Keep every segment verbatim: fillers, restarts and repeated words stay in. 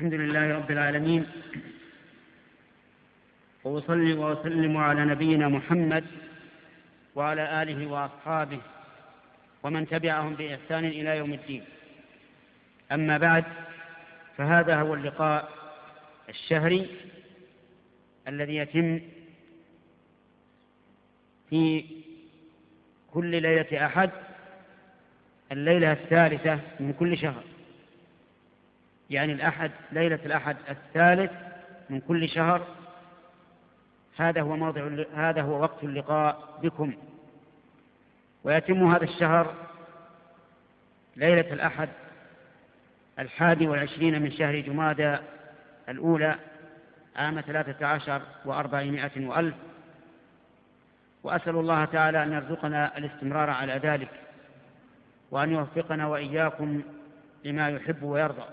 الحمد لله رب العالمين، وأصلي وأسلم على نبينا محمد وعلى آله وأصحابه ومن تبعهم بإحسان إلى يوم الدين. أما بعد، فهذا هو اللقاء الشهري الذي يتم في كل ليلة أحد، الليلة الثالثة من كل شهر، يعني الأحد ليلة الأحد الثالث من كل شهر. هذا هو موضع هذا هو وقت اللقاء بكم، ويتم هذا الشهر ليلة الأحد الحادي والعشرين من شهر جمادى الأولى عام ثلاثة عشر وأربعمائة وألف، وأسأل الله تعالى أن يرزقنا الاستمرار على ذلك، وأن يوفقنا وإياكم لما يحب ويرضى.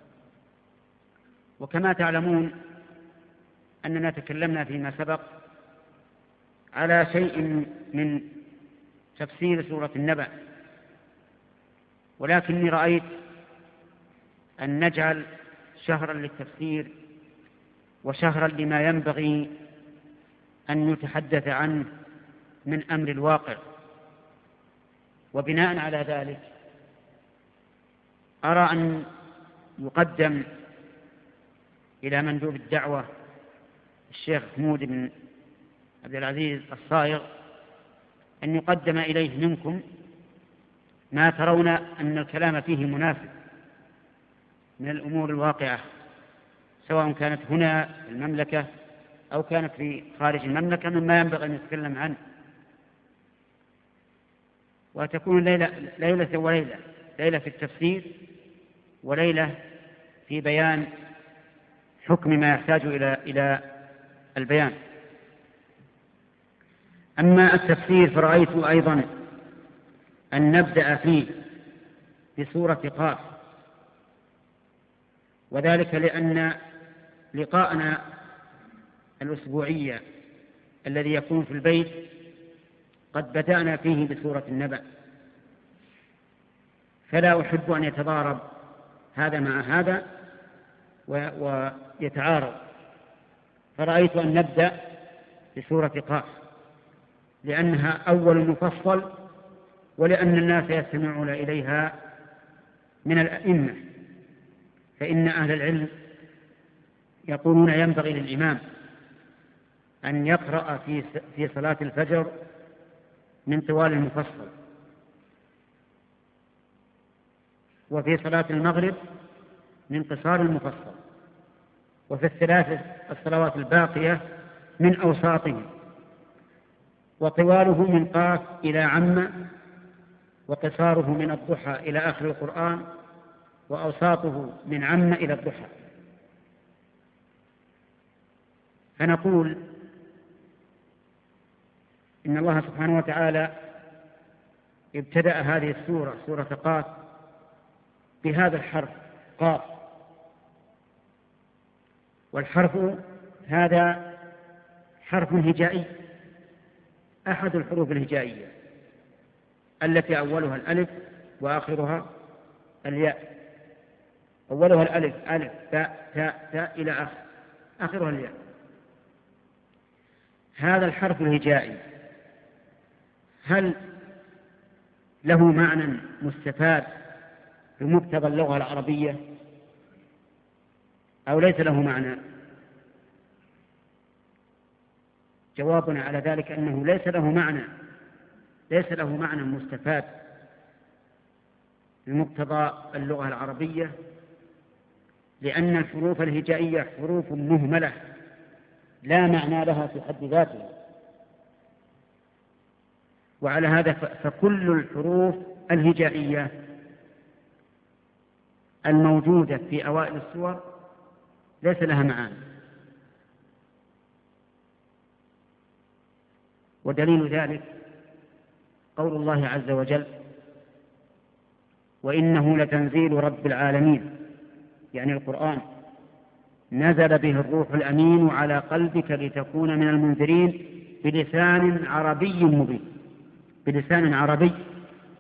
وكما تعلمون أننا تكلمنا فيما سبق على شيء من تفسير سورة النبأ، ولكني رأيت أن نجعل شهرا للتفسير وشهرا لما ينبغي أن نتحدث عنه من أمر الواقع. وبناء على ذلك أرى أن يقدم إلى مندوب الدعوة الشيخ حمود بن عبد العزيز الصائغ أن يقدم إليه منكم ما ترون أن الكلام فيه مناسب من الأمور الواقعة، سواء كانت هنا في المملكة أو كانت في خارج المملكة، مما ينبغي أن نتكلم عنه، وتكون ليلة, ليلة وليلة ليلة في التفسير وليلة في بيان حكم ما يحتاج إلى إلى البيان. أما التفسير فرأيت أيضا أن نبدأ فيه بسورة قاف، وذلك لأن لقاءنا الأسبوعي الذي يكون في البيت قد بدأنا فيه بسورة النبأ، فلا أحب أن يتضارب هذا مع هذا ويتعارض، فرأيت أن نبدأ بسورة قاف لأنها أول مفصل، ولأن الناس يستمعون إليها من الأئمة، فإن أهل العلم يقولون ينبغي للإمام أن يقرأ في في صلاة الفجر من طوال المفصل، وفي صلاة المغرب من قصار المفصل، وفي الثلاث الصلوات الباقية من أوساطه، وطواله من قاف إلى عم، وقصاره من الضحى إلى آخر القرآن، وأوساطه من عم إلى الضحى. فنقول إن الله سبحانه وتعالى ابتدأ هذه السورة سورة قاف بهذا الحرف قاف، والحرف هذا حرف هجائي، أحد الحروف الهجائية التي أولها الألف وآخرها الياء. أولها الألف ألف تاء تاء تاء إلى آخر آخرها الياء. هذا الحرف الهجائي هل له معنى مستفاد بمقتضى اللغة العربية أو ليس له معنى؟ جوابنا على ذلك أنه ليس له معنى ليس له معنى مستفاد بمقتضى اللغة العربية، لأن الحروف الهجائية حروف مهملة لا معنى لها في حد ذاتها، وعلى هذا فكل الحروف الهجائية الموجودة في أوائل السور ليس لها معاني. ودليل ذلك قول الله عز وجل: وإنه لتنزيل رب العالمين، يعني القرآن، نزل به الروح الأمين على قلبك لتكون من المنذرين بلسان عربي مبين بلسان عربي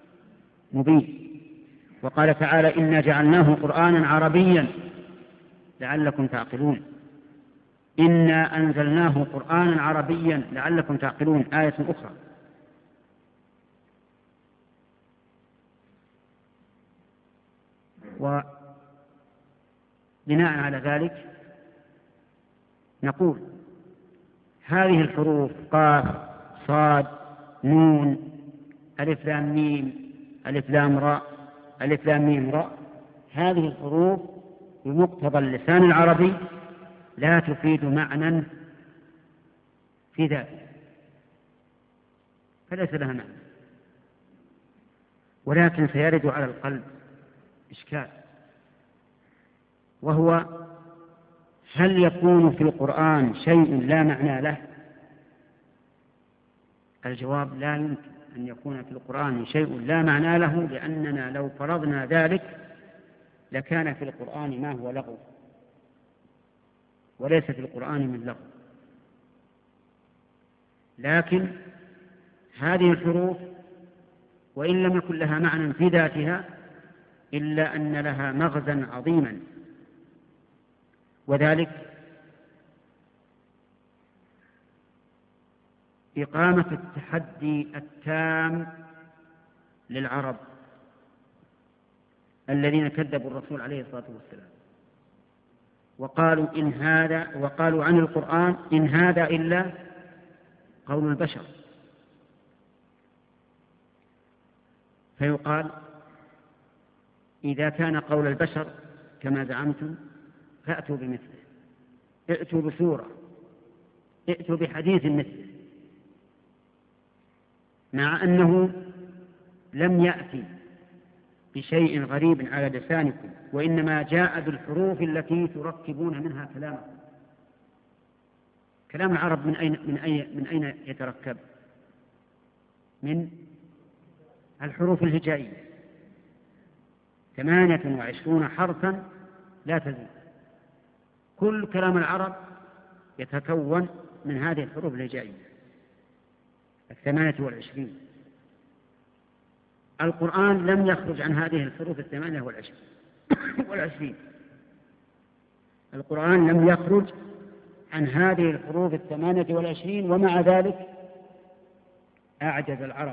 مبين. وقال تعالى: إنا جعلناه قرآنا عربيا لعلكم تعقلون. إنا أنزلناه قرآنا عربيا لعلكم تعقلون، آية أخرى. وبناء على ذلك نقول هذه الحروف قاف صاد نون ألف لام ميم ألف لام راء ألف لام ميم راء، هذه الحروف بمقتضى اللسان العربي لا تفيد معنى في ذاته، فليس لها معنى، ولكن سيرد على القلب إشكال، وهو هل يكون في القرآن شيء لا معنى له؟ الجواب لا يمكن أن يكون في القرآن شيء لا معنى له، لأننا لو فرضنا ذلك لكان في القرآن ما هو لغو، وليس في القرآن من لغو. لكن هذه الحروف وإن لم يكن لها معنى في ذاتها إلا أن لها مغزى عظيما، وذلك إقامة التحدي التام للعرب الذين كذبوا الرسول عليه الصلاة والسلام وقالوا إن هذا وقالوا عن القرآن إن هذا إلا قول البشر، فيقال إذا كان قول البشر كما زعمتم فأتوا بمثله، ائتوا بسورة، ائتوا بحديث مثله، مع أنه لم يأتي بشيء غريب على لسانكم، وإنما جاء بالحروف التي تركبون منها كلامكم. كلام العرب من أين, من أين, من أين يتركب؟ من الحروف الهجائية، ثمانية وعشرون حرفا لا تزيد. كل كلام العرب يتكون من هذه الحروف الهجائية الثمانية والعشرين. القرآن لم يخرج عن هذه الحروف الثمانية والعشرين. القرآن لم يخرج عن هذه الحروف الثمانية والعشرين، ومع ذلك أعجز العرب،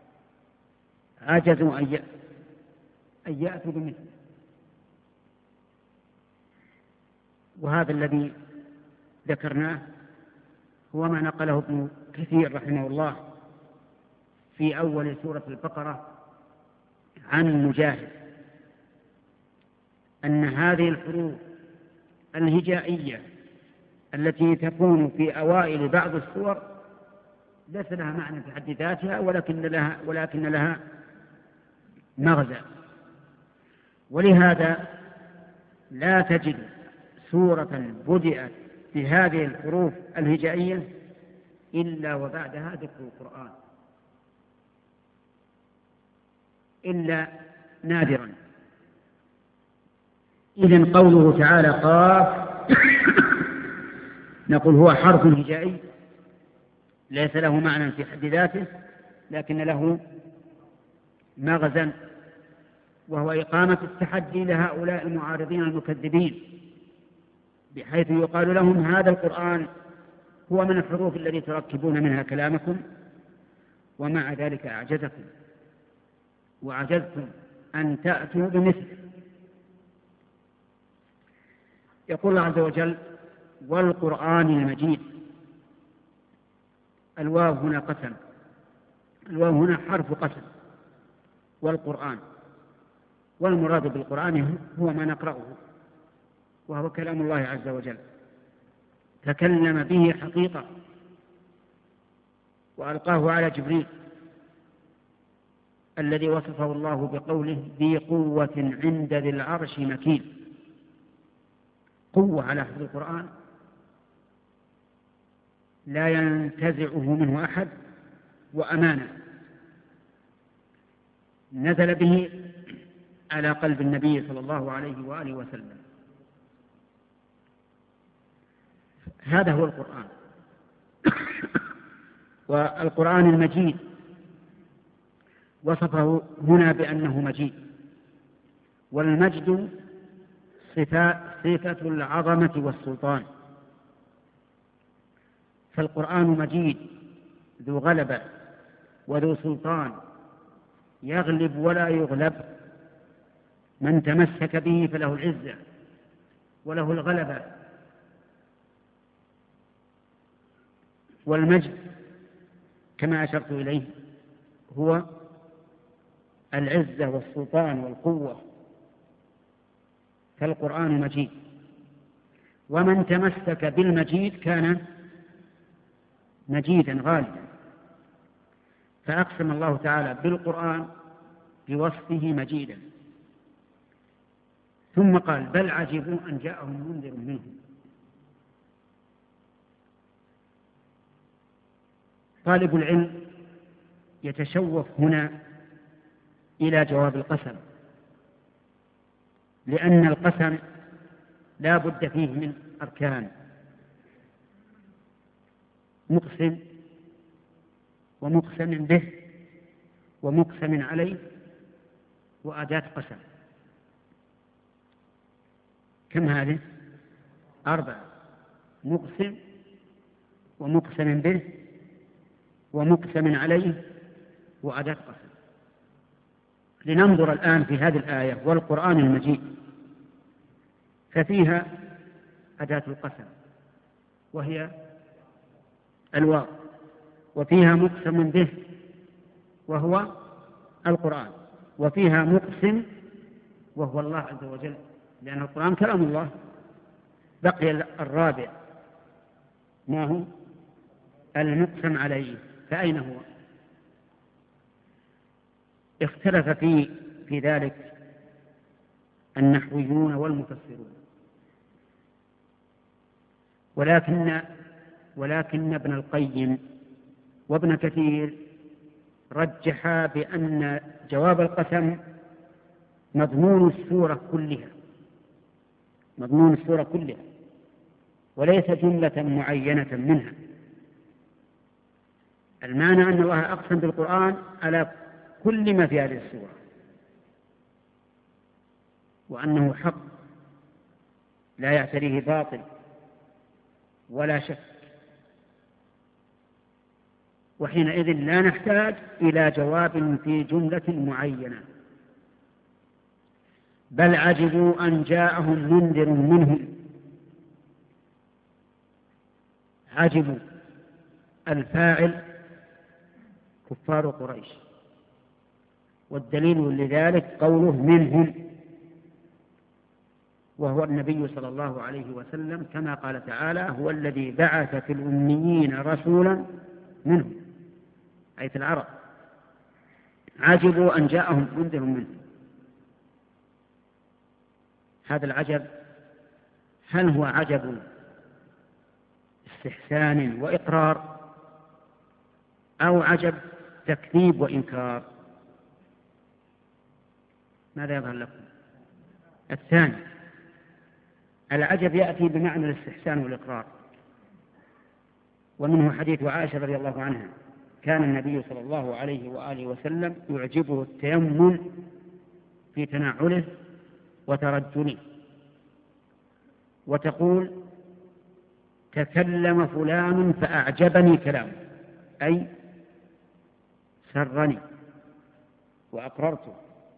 عجزوا أن يأتوا بمثله. وهذا الذي ذكرناه هو ما نقله ابن كثير رحمه الله في أول سورة البقرة عن مجاهد، أن هذه الحروف الهجائية التي تكون في أوائل بعض السور ليس لها معنى في حد ذاتها، ولكن لها, ولكن لها مغزى. ولهذا لا تجد سورة بدأت بهذه الحروف الهجائية إلا وبعدها ذكر القرآن، إلا نادرا. إذن قوله تعالى قاف نقول هو حرف هجائي ليس له معنى في حد ذاته، لكن له مغزى، وهو إقامة التحدي لهؤلاء المعارضين المكذبين، بحيث يقال لهم هذا القرآن هو من الحروف التي تركبون منها كلامكم، ومع ذلك أعجزكم وعجزتم أن تأتوا بمثله. يقول الله عز وجل والقرآن المجيد. الواو هنا قسم، الواو هنا حرف قسم، والقرآن، والمراد بالقرآن هو ما نقرأه، وهو كلام الله عز وجل تكلم به حقيقة وألقاه على جبريل الذي وصفه الله بقوله ذي قوة عند ذي العرش مكين. قوة على حفظ القرآن لا ينتزعه منه أحد، وأمانة نزل به على قلب النبي صلى الله عليه وآله وسلم. هذا هو القرآن. والقرآن المجيد وصفه هنا بأنه مجيد، والمجد صفة, صفة العظمة والسلطان. فالقرآن مجيد ذو غلبة وذو سلطان، يغلب ولا يغلب، من تمسك به فله العزة وله الغلبة والمجد، كما أشرت إليه هو العزة والسلطان والقوة. فالقرآن مجيد، ومن تمسك بالمجيد كان مجيدا غالبا. فأقسم الله تعالى بالقرآن بوصفه مجيدا، ثم قال بل عجبوا أن جاءهم منذر منهم. طالب العلم يتشوف هنا إلى جواب القسم، لأن القسم لا بد فيه من أركان: مقسم ومقسم به ومقسم عليه وأداة قسم. كم هذه؟ أربعة: مقسم ومقسم به ومقسم عليه وأداة قسم. لننظر الآن في هذه الآية والقرآن المجيد، ففيها أداة القسم وهي الواو، وفيها مقسم به وهو القرآن، وفيها مقسم وهو الله عز وجل، لأن القرآن كلام الله. بقي الرابع، ما هو؟ المقسم عليه، فأين هو؟ اختلف في في ذلك النحويون والمفسرون، ولكن ولكن ابن القيم وابن كثير رجحا بأن جواب القسم مضمون السورة كلها، مضمون السورة كلها، وليس جملة معينة منها. المعنى أن الله أقسم بالقرآن على كل ما في هذه السورة، وأنه حق لا يعتريه باطل ولا شك، وحينئذ لا نحتاج إلى جواب في جملة معينة. بل عجبوا أن جاءهم منذر منهم. عجبوا الفاعل كفار قريش، والدليل لذلك قوله منهم، وهو النبي صلى الله عليه وسلم، كما قال تعالى: هو الذي بعث في الأميين رسولا منهم، أي في العرب. عجبوا أن جاءهم منذر منهم. هذا العجب هل هو عجب استحسان وإقرار، أو عجب تكذيب وإنكار؟ ماذا يظهر لكم؟ الثاني. العجب يأتي بمعنى الاستحسان والإقرار، ومنه حديث عائشة رضي الله عنها: كان النبي صلى الله عليه وآله وسلم يعجبه التيمم في تنعله وترجله. وتقول: تكلم فلان فأعجبني كلامه، أي سرني وأقررته.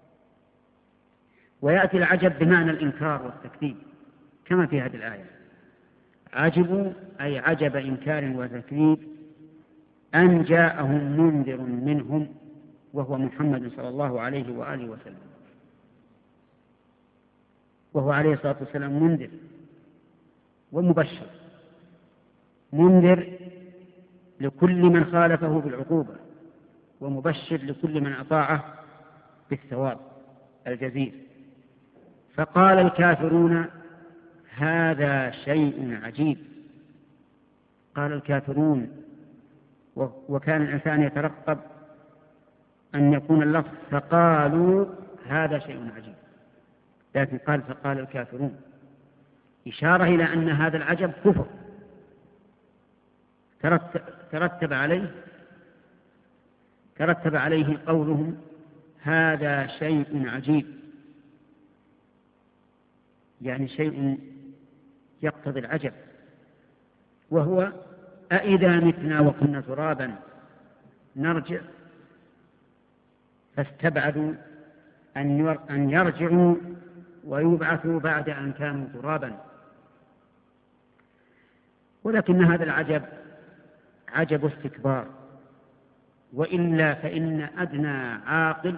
ويأتي العجب بمعنى الإنكار والتكذيب، كما في هذه الآية: عجبوا أي عجب إنكار وتكذيب أن جاءهم منذر منهم، وهو محمد صلى الله عليه وآله وسلم، وهو عليه الصلاة والسلام منذر ومبشر، منذر لكل من خالفه بالعقوبة، ومبشر لكل من أطاعه بالثواب الجزيل. فقال الكافرون: هذا شيء عجيب. قال الكافرون، وكان الإنسان يترقب أن يكون اللفظ فقالوا هذا شيء عجيب، لكن قال فقال الكافرون، إشارة إلى أن هذا العجب كفر ترتب عليه ترتب عليه قولهم هذا شيء عجيب. يعني شيء يقتضي العجب، وهو أإذا متنا وكنا ترابا نرجع، فاستبعدوا أن يرجعوا ويبعثوا بعد أن كانوا ترابا. ولكن هذا العجب عجب استكبار، وإلا فإن أدنى عاقل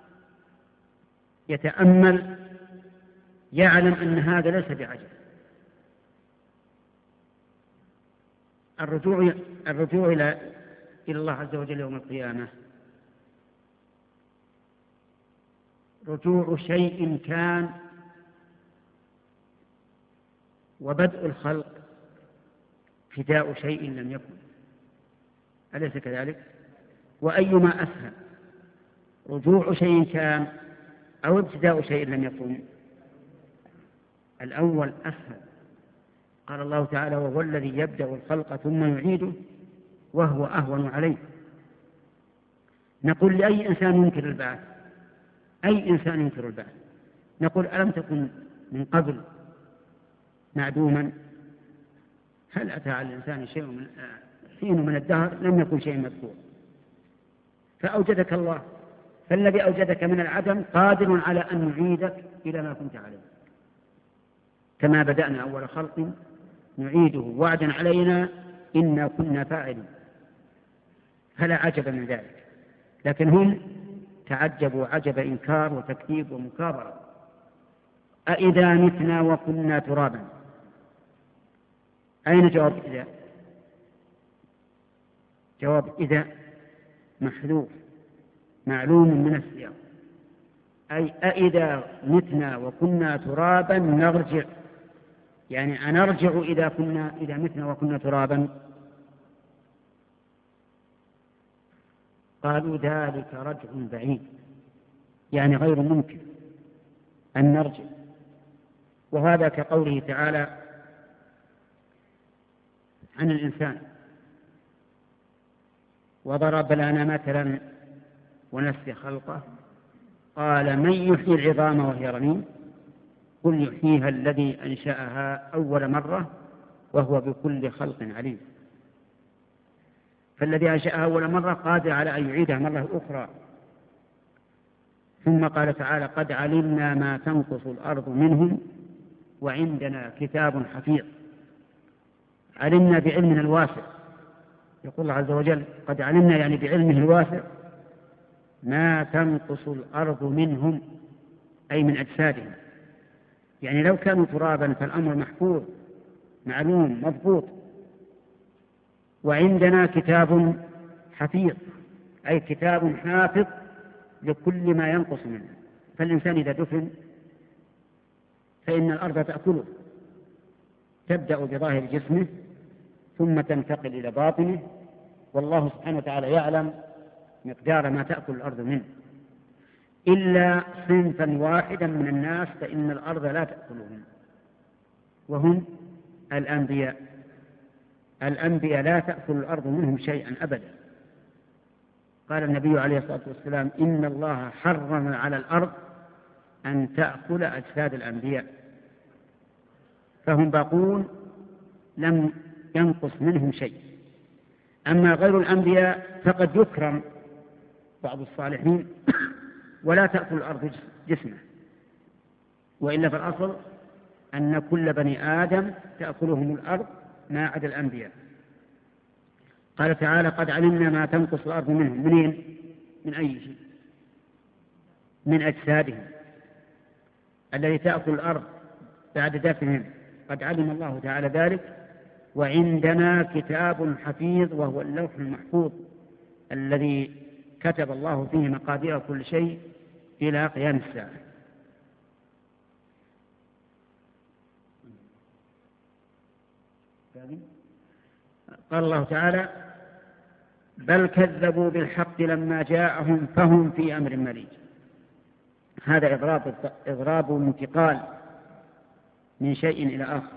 يتأمل يعلم أن هذا ليس بعجب. الرجوع الرجوع إلى إلى الله عز وجل يوم القيامة رجوع شيء كان، وبدء الخلق ابتداء شيء لم يكن، أليس كذلك؟ وأيما أسهل، رجوع شيء كان أو ابتداء شيء لم يكن؟ الأول أسهل. قال الله تعالى: وهو الذي يبدأ الخلق ثم يعيده وهو أهون عليه. نقول لأي إنسان ينكر البعث؟ أي إنسان ينكر البعث؟ نقول: ألم تكن من قبل معدوما؟ هل أتى على الإنسان شيء من حين من الدهر لم يكن شيء مذكور؟ فأوجدك الله، فالذي أوجدك من العدم قادر على أن يعيدك إلى ما كنت عليه، كما بدأنا أول خلق نعيده وعدا علينا إنا كنا فاعلين. فلا عجب من ذلك، لكن هم تعجبوا عجب إنكار وتكذيب ومكابرة. أإذا متنا وكنا ترابا، أين جواب إذا؟ جواب إذا محذوف معلوم من السياق، أي أإذا متنا وكنا ترابا نرجع، يعني أنرجع إذا كنا إذا متنا وكنا ترابا؟ قالوا: ذلك رجع بعيد، يعني غير ممكن أن نرجع. وهذا كقوله تعالى عن الإنسان: وضرب لنا مثلا ونسي خلقه قال: من يحيي العظام وهي رميم قل يحييها الذي أنشأها أول مرة وهو بكل خلق عليم. فالذي أنشأها أول مرة قادر على أن يعيدها مرة أخرى. ثم قال تعالى: قد علمنا ما تنقص الأرض منهم وعندنا كتاب حفيظ. علمنا بعلمنا الواسع، يقول الله عز وجل: قد علمنا يعني بعلمه الواسع ما تنقص الأرض منهم، أي من أجسادهم. يعني لو كانوا ترابا فالأمر محفوظ معلوم مضبوط. وعندنا كتاب حفيظ، أي كتاب حافظ لكل ما ينقص منه. فالإنسان إذا دفن فإن الأرض تأكله، تبدأ بظاهر جسمه ثم تنتقل إلى باطنه، والله سبحانه وتعالى يعلم مقدار ما تأكل الأرض منه، إلا صنفا واحدا من الناس فإن الأرض لا تأكلهم، وهم الأنبياء. الأنبياء لا تأكل الأرض منهم شيئا أبدا. قال النبي عليه الصلاة والسلام: إن الله حرم على الأرض أن تأكل أجساد الأنبياء، فهم باقون لم ينقص منهم شيء. أما غير الأنبياء فقد يكرم بعض الصالحين ولا تأكل الأرض جسمه، وإلا في الأصل أن كل بني آدم تأكلهم الأرض ما عدا الأنبياء. قال تعالى: قد علمنا ما تنقص الأرض منهم. منين؟ من أي شيء؟ من أجسادهم الذي تأكل الأرض بعد دفنهم. قد علم الله تعالى ذلك. وعندنا كتاب حفيظ وهو اللوح المحفوظ الذي كتب الله فيه مقادير كل شيء إلى قيام الساعة. قال الله تعالى: بل كذبوا بالحق لما جاءهم فهم في أمر مريج. هذا إضراب إضراب انتقال من شيء إلى آخر.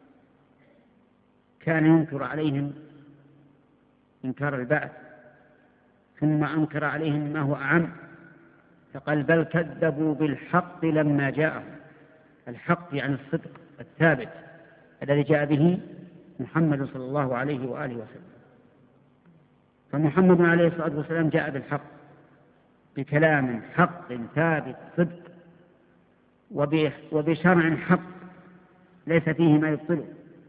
كان ينكر عليهم إنكار البعث، ثم أنكر عليهم ما هو أعم، فقال: بل كذبوا بالحق لما جاءهم. الحق يعني الصدق الثابت الذي جاء به محمد صلى الله عليه وآله وسلم. فمحمد عليه الصلاة والسلام جاء بالحق بكلام حق ثابت صدق وبشرع حق ليس فيه ما يبطله.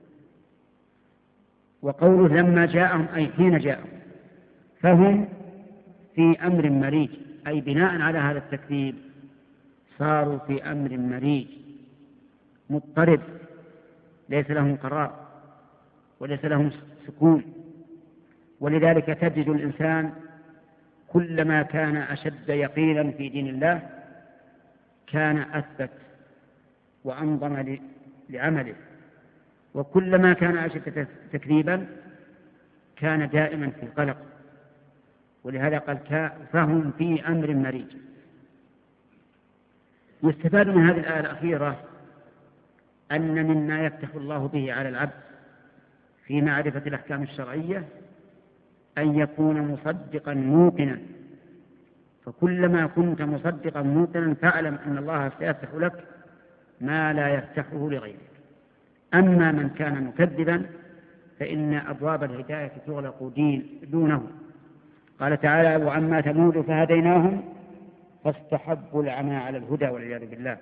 وقوله لما جاءهم أي حين جاءهم، فهم في أمر مريج، أي بناء على هذا التكذيب صاروا في أمر مريج مضطرب، ليس لهم قرار وليس لهم سكون. ولذلك تجد الإنسان كلما كان أشد يقينا في دين الله كان أثبت وأنظم لعمله، وكلما كان أشد تكذيبا كان دائما في قلق. ولهذا قال فهم في أمر مريج. يستفاد من هذه الآية الأخيرة أن مما يفتح الله به على العبد في معرفة الأحكام الشرعية أن يكون مصدقا موقنا، فكلما كنت مصدقا موقنا فاعلم أن الله سيفتح لك ما لا يفتحه لغيرك. أما من كان مكذبا فإن أبواب الهداية تغلق دونه. قال تعالى وأما ثمود فهديناهم فاستحبوا العمى على الهدى والعياذ بالله.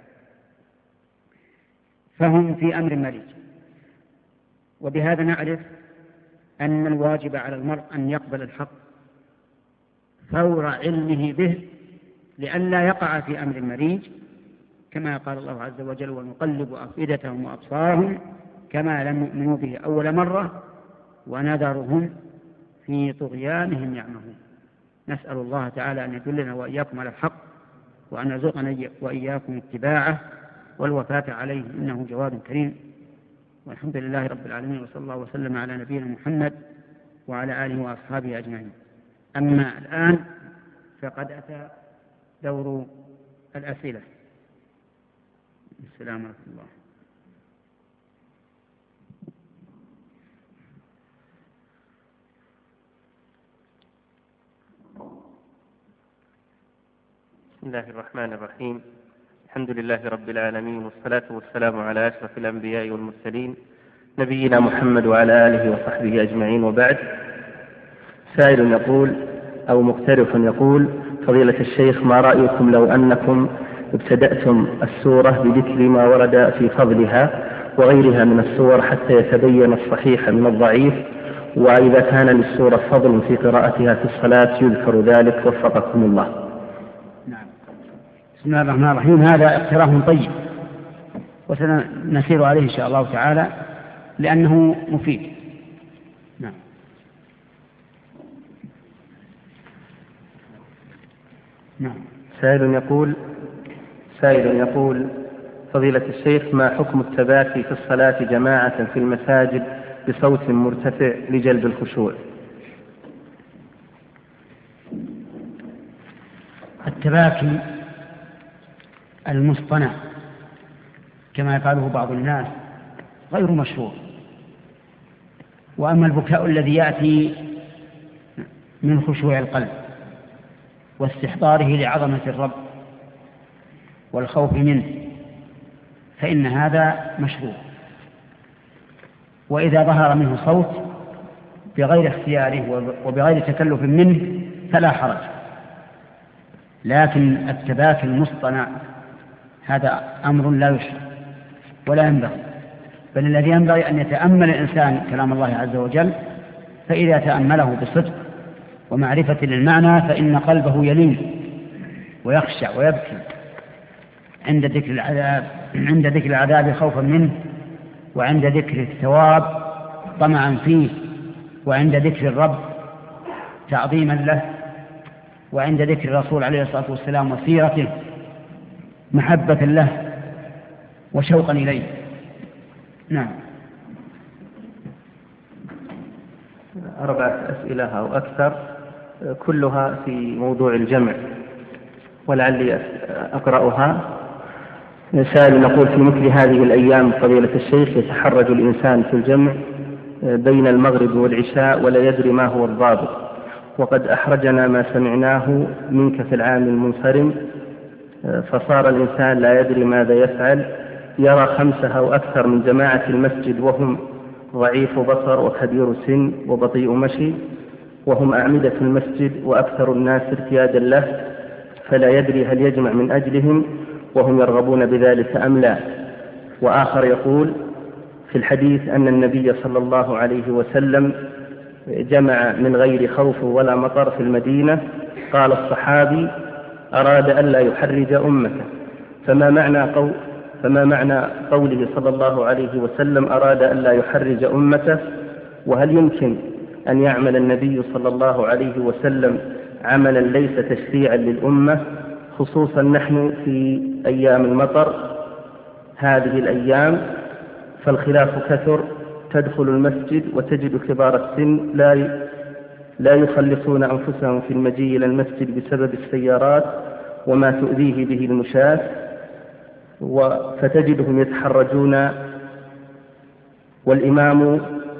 فهم في أمر مريج. وبهذا نعرف أن الواجب على المرء أن يقبل الحق فور علمه به لئلا يقع في أمر مريج، كما قال الله عز وجل ونقلب أفئدتهم وأبصارهم كما لم يؤمنوا به أول مرة ونذرهم في طغيانهم يعمهون. نسأل الله تعالى أن يدلنا وإياكم على الحق وأن يرزقنا وإياكم اتباعه والوفاة عليه إنه جواد كريم. والحمد لله رب العالمين، وصلى الله وسلم على نبينا محمد وعلى آله وأصحابه أجمعين. أما الآن فقد أتى دور الأسئلة. السلام عليكم الله. بسم الله الرحمن الرحيم. الحمد لله رب العالمين، والصلاة والسلام على أشرف الأنبياء والمرسلين نبينا محمد وعلى آله وصحبه أجمعين، وبعد. سائل يقول أو مقترح يقول فضيلة الشيخ ما رأيكم لو أنكم ابتدأتم السورة بذكر ما ورد في فضلها وغيرها من السور حتى يتبين الصحيح من الضعيف، وإذا كان للسورة فضل في قراءتها في الصلاة يذكر ذلك وفقكم الله. بسم الله الرحمن الرحيم. هذا اقتراح طيب وسنسير عليه إن شاء الله تعالى لأنه مفيد. نعم. نعم. سائل يقول سائل يقول فضيلة الشيخ ما حكم التباكي في الصلاة جماعة في المساجد بصوت مرتفع لجلب الخشوع؟ التباكي المصطنع كما يفعله بعض الناس غير مشروع. وأما البكاء الذي يأتي من خشوع القلب واستحضاره لعظمة الرب والخوف منه فإن هذا مشروع، وإذا ظهر منه صوت بغير اختياره وبغير تكلف منه فلا حرج. لكن التباكي المصطنع هذا أمر لا يشرع ولا ينبغي، بل الذي ينبغي أن يتأمل الإنسان كلام الله عز وجل، فإذا تأمله بصدق ومعرفة للمعنى فإن قلبه يلين ويخشع ويبكي عند ذكر العذاب عند ذكر العذاب خوفا منه، وعند ذكر الثواب طمعا فيه، وعند ذكر الرب تعظيما له، وعند ذكر الرسول عليه الصلاة والسلام وسيرته محبة له وشوقا إليه. نعم. أربعة أسئلة أو أكثر كلها في موضوع الجمع ولعلي أقرأها. سائل نقول في مثل هذه الأيام فضيلة الشيخ يتحرج الإنسان في الجمع بين المغرب والعشاء ولا يدري ما هو الضابط، وقد أحرجنا ما سمعناه منك في العام المنصرم، فصار الإنسان لا يدري ماذا يفعل يرى خمسة أو أكثر من جماعة المسجد وهم ضعيف بصر وكبير سن وبطيء مشي، وهم أعمدة المسجد وأكثر الناس ارتيادا له، فلا يدري هل يجمع من أجلهم وهم يرغبون بذلك أم لا. وآخر يقول في الحديث أن النبي صلى الله عليه وسلم جمع من غير خوف ولا مطر في المدينة، قال الصحابي أراد ألا يحرج أمته، فما معنى قول فما معنى قوله صلى الله عليه وسلم أراد ألا يحرج أمته؟ وهل يمكن أن يعمل النبي صلى الله عليه وسلم عملا ليس تشريعا للأمة، خصوصا نحن في أيام المطر هذه الأيام فالخلاف كثر، تدخل المسجد وتجد كبار السن لا لا يخلصون أنفسهم في المجيء إلى المسجد بسبب السيارات وما تؤذيه به المشاة، فتجدهم يتحرجون والإمام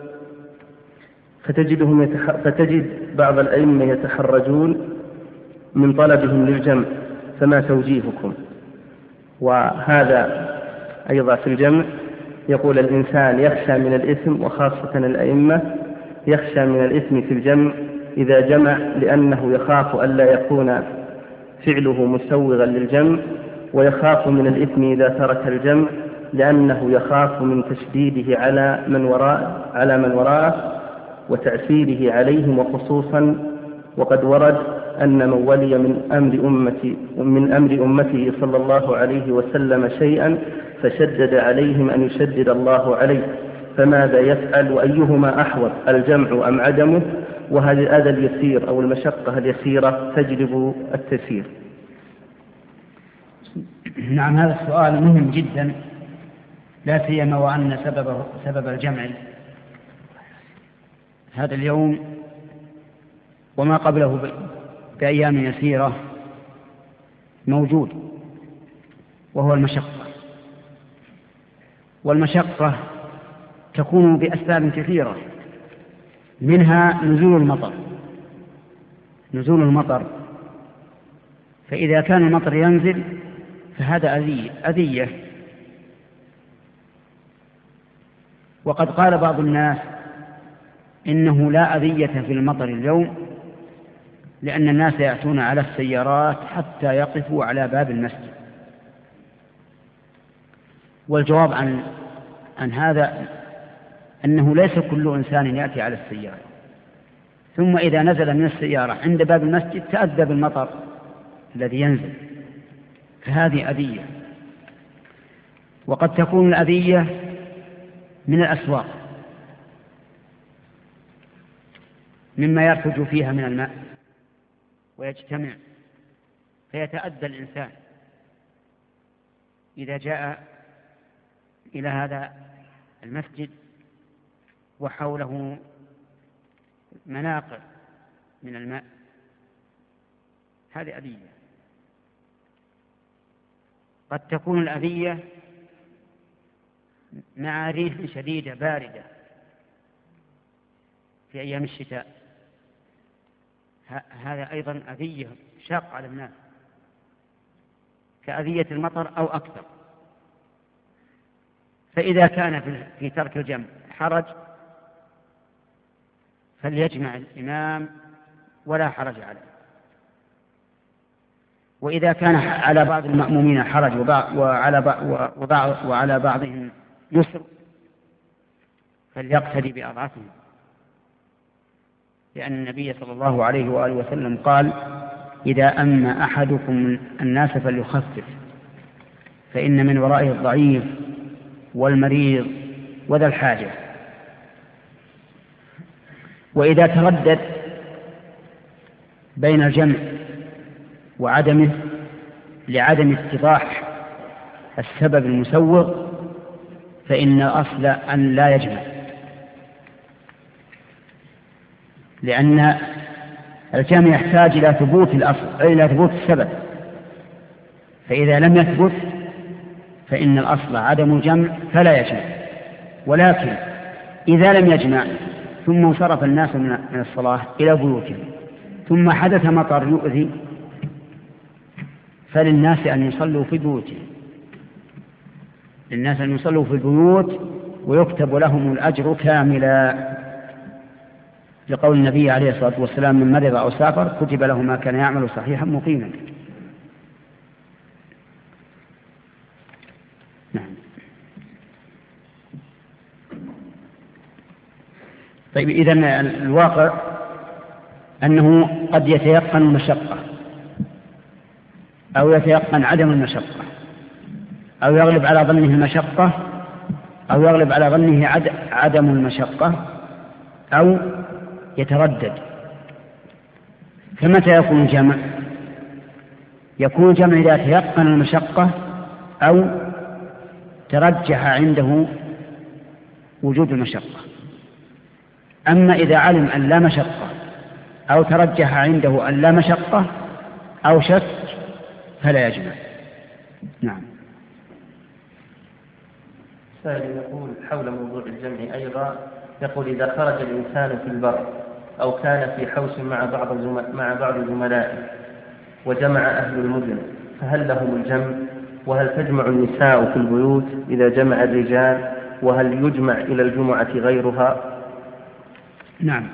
فتجدهم يتح... فتجد بعض الأئمة يتحرجون من طلبهم للجمع، فما توجيهكم؟ وهذا أيضا في الجمع يقول الإنسان يخشى من الإثم، وخاصة الأئمة يخشى من الإثم في الجمع إذا جمع، لأنه يخاف ألا يكون فعله مسوغا للجمع، ويخاف من الإثم إذا ترك الجمع لأنه يخاف من تشديده على من وراء على من وراءه وتعسيره عليهم، وخصوصا وقد ورد أن من ولي من أمر أمتي من أمر أمته صلى الله عليه وسلم شيئا فشدد عليهم أن يشدد الله عليه، فماذا يفعل؟ وأيهما أحوط، الجمع أم عدمه؟ وهل الأذى اليسير أو المشقة اليسيرة تجلب التسيير؟ نعم، هذا السؤال مهم جدا، لا سيما وأن سبب سبب الجمع هذا اليوم وما قبله بأيام يسيرة موجود، وهو المشقة. والمشقة تكون بأسباب كثيرة، منها نزول المطر نزول المطر فإذا كان المطر ينزل فهذا أذية, أذية. وقد قال بعض الناس إنه لا أذية في المطر اليوم، لأن الناس يأتون على السيارات حتى يقفوا على باب المسجد. والجواب عن, عن هذا أنه ليس كل إنسان يأتي على السيارة، ثم إذا نزل من السيارة عند باب المسجد تأذى بالمطر الذي ينزل، فهذه أذية. وقد تكون الأذية من الأسواق مما يرتج فيها من الماء ويجتمع، فيتأذى الإنسان إذا جاء إلى هذا المسجد وحوله مناقع من الماء، هذه أذية. قد تكون الأذية مع ريح شديدة باردة في أيام الشتاء، هذا أيضا أذية شاق على الناس كأذية المطر أو أكثر. فإذا كان في ترك الجمع حرج فليجمع الإمام ولا حرج عليه، وإذا كان على بعض المأمومين حرج وعلى بعض وعلى بعضهم يسر فليقتدي بأضعفهم، لأن النبي صلى الله عليه وآله وسلم قال: إذا أما أحدكم الناس فليخفف، فإن من ورائه الضعيف والمريض وذا الحاجة. وإذا تردد بين الجمع وعدمه لعدم اتضاح السبب المسوغ فإن الأصل أن لا يجمع، لأن الجمع يحتاج إلى ثبوت الأصل أي إلى ثبوت السبب، فإذا لم يثبت فإن الأصل عدم الجمع فلا يجمع. ولكن إذا لم يجمع ثم انصرف الناس من الصلاة إلى بيوتهم ثم حدث مطر يؤذي، فللناس أن يصلوا في بيوتهم. للناس أن يصلوا في البيوت ويكتب لهم الأجر كاملا، لقول النبي عليه الصلاة والسلام: من مرض أو سافر كتب له ما كان يعمل صحيحا مقيما. نعم. طيب، إذن الواقع أنه قد يتيقن المشقة أو يتيقن عدم المشقة، أو يغلب على ظنه المشقة أو يغلب على ظنه عدم المشقة، أو يتردد. فمتى يكون الجمع؟ يكون الجمع إذا تيقن المشقة أو ترجح عنده وجود المشقة. أما إذا علم أن لا مشقة أو ترجح عنده أن لا مشقة أو شك فلا يجمع. نعم. سائل يقول حول موضوع الجمع أيضا، يقول: إذا خرج الإنسان في البر أو كان في حوش مع بعض مع بعض زملائه وجمع أهل المدن، فهل لهم الجمع؟ وهل تجمع النساء في البيوت إذا جمع الرجال؟ وهل يجمع إلى الجمعة غيرها؟ نعم.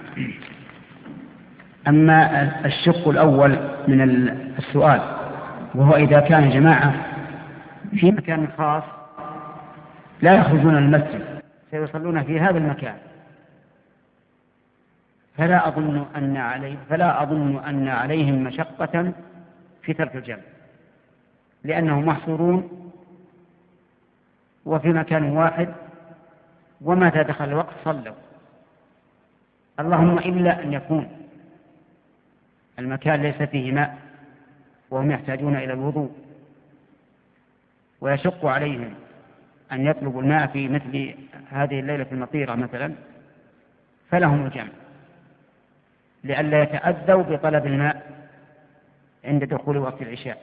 أما الشق الأول من السؤال، وهو إذا كان جماعة في مكان خاص لا يخرجون المسجد، سيصلون في هذا المكان، فلا أظن أن عليه فلا أظن أن عليهم مشقة في ترك الجمع، لأنهم محصورون وفي مكان واحد، ومتى دخل الوقت صلوا. اللهم إلا أن يكون المكان ليس فيه ماء وهم يحتاجون إلى الوضوء ويشق عليهم أن يطلبوا الماء في مثل هذه الليلة المطيرة مثلا، فلهم الجمع لئلا يتأذوا بطلب الماء عند دخول وقت العشاء.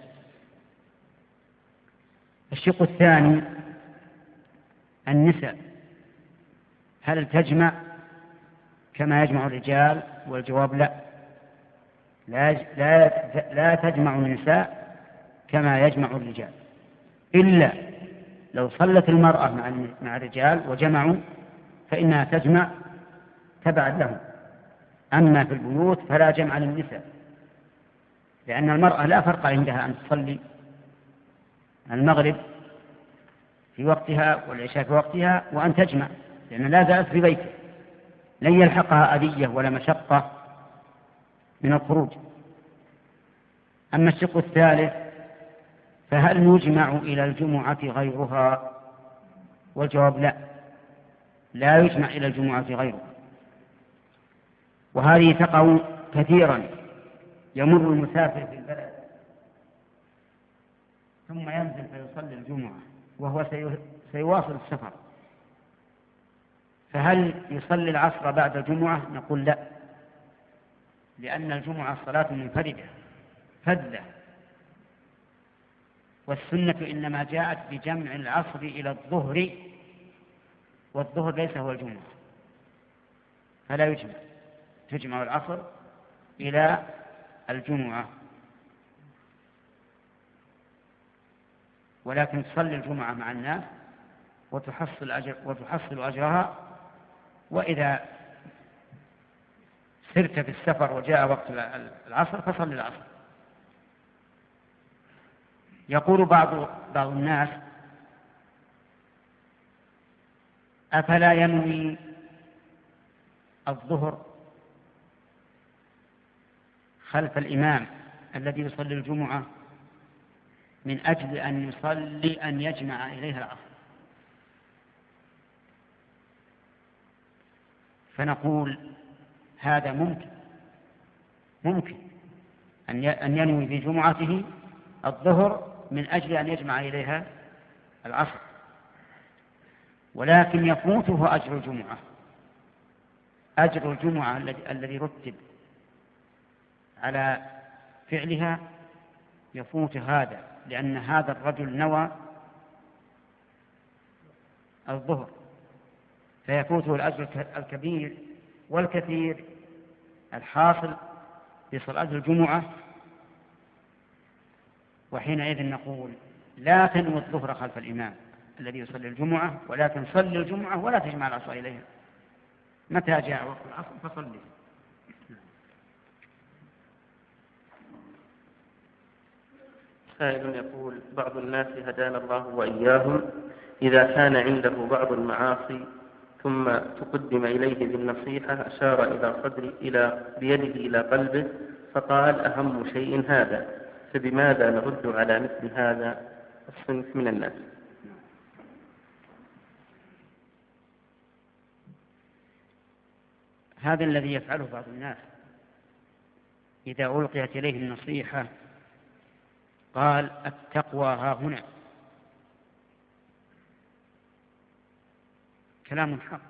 الشق الثاني: النساء هل تجمع كما يجمع الرجال؟ والجواب لا، لا, لا, لا تجمع النساء كما يجمع الرجال، إلا لو صلت المرأة مع الرجال وجمعوا فإنها تجمع تبعا لهم. أما في البيوت فلا جمع للنساء، لأن المرأة لا فرق عندها أن تصلي المغرب في وقتها والعشاء في وقتها وأن تجمع، لأن لا زالت في بيته، لن يلحقها أذية ولا مشقة من الخروج. أما الشق الثالث: فهل يجمع إلى الجمعة غيرها؟ والجواب لا، لا يجمع إلى الجمعة غيرها. وهذه تقع كثيرا، يمر المسافر في البلد ثم ينزل فيصلي الجمعة وهو سيواصل السفر، فهل يصلي العصر بعد الجمعة؟ نقول لا، لأن الجمعة صلاة منفردة فذة، والسنة إنما جاءت بجمع العصر إلى الظهر، والظهر ليس هو الجمعة، فلا يجمع، تجمع العصر إلى الجمعة، ولكن تصلي الجمعة مع الناس وتحصل أجر وتحصل أجرها. وإذا سرت في السفر وجاء وقت العصر فصل العصر. يقول بعض بعض الناس: أفلا ينوي الظهر خلف الإمام الذي يصلي الجمعة من أجل أن يصلي أن يجمع إليها العصر؟ فنقول هذا ممكن ممكن أن ينوي في جمعته الظهر من أجل أن يجمع إليها العصر، ولكن يفوته أجر الجمعة، أجر الجمعة الذي رتب على فعلها يفوت هذا، لأن هذا الرجل نوى الظهر، فيفوته الأجر الكبير والكثير الحاصل بصلاة الجمعة. وحينئذ نقول لا تنوي الظهر خلف الإمام، الذي يصلي الجمعة، ولكن صل الجمعة ولا تجمع العصر إليها، متى جاء وقت العصر فصلي. سائل يقول: بعض الناس هدانا الله وإياهم إذا كان عنده بعض المعاصي ثم تقدم إليه بالنصيحة أشار إلى صدر إلى بيده إلى قلبه فقال: أهم شيء هذا، فبماذا نرد على مثل هذا الصنف من الناس؟ هذا الذي يفعله بعض الناس إذا ألقيت إليه النصيحة قال: التقوى ها هنا. كلام حق،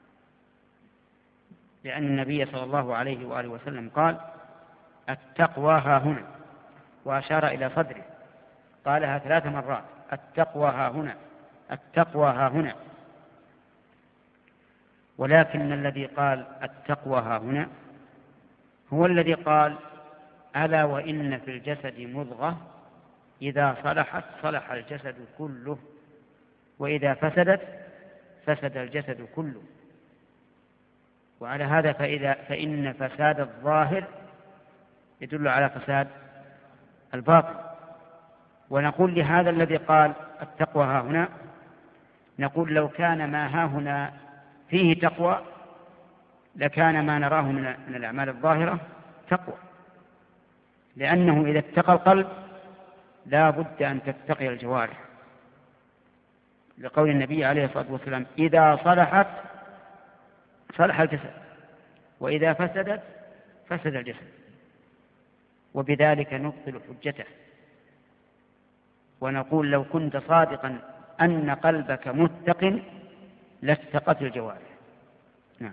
لأن النبي صلى الله عليه وآله وسلم قال: التقوى ها هنا، وأشار إلى صدره، قالها ثلاث مرات: التقوى ها هنا، التقوى ها هنا. ولكن الذي قال التقوى ها هنا هو الذي قال: ألا وإن في الجسد مضغة إذا صلحت صلح الجسد كله، وإذا فسدت فسد الجسد كله. وعلى هذا فإذا فإن فساد الظاهر يدل على فساد الباطن. ونقول لهذا الذي قال التقوى ها هنا، نقول: لو كان ما ها هنا فيه تقوى لكان ما نراه من الأعمال الظاهرة تقوى، لأنه إذا اتقى القلب لا بد أن تتقي الجوارح، لقول النبي عليه الصلاة والسلام: إذا صلحت صلح الجسد، وإذا فسدت فسد الجسد. وبذلك نبطل حجته، ونقول: لو كنت صادقا أن قلبك متق لاتقت الجوارح. نعم.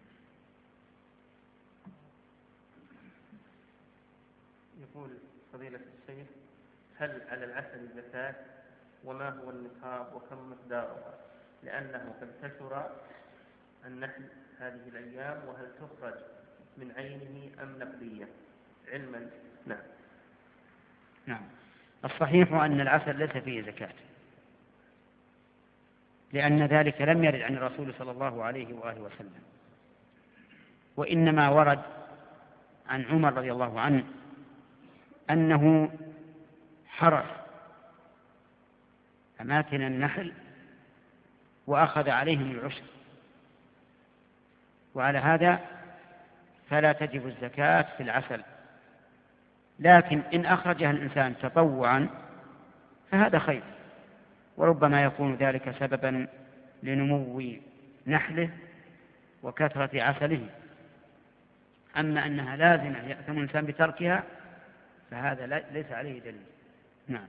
يقول فضيلة الشيخ: هل على العسل زكاة؟ وما هو النصاب وكم مقدارها؟ لأنه قد كثر النحل هذه الأيام، وهل تخرج من عينه أم نقدية؟ علما. نعم. نعم. الصحيح أن العسل ليس فيه زكاة، لأن ذلك لم يرد عن الرسول صلى الله عليه وآله وسلم، وإنما ورد عن عمر رضي الله عنه أنه حرس أماكن النحل وأخذ عليهم العشر، وعلى هذا فلا تجب الزكاة في العسل. لكن إن أخرجها الإنسان تطوعا فهذا خير، وربما يكون ذلك سببا لنمو نحله وكثرة عسله. أما أنها لازمة يأثم الإنسان بتركها فهذا ليس عليه دليل. نعم.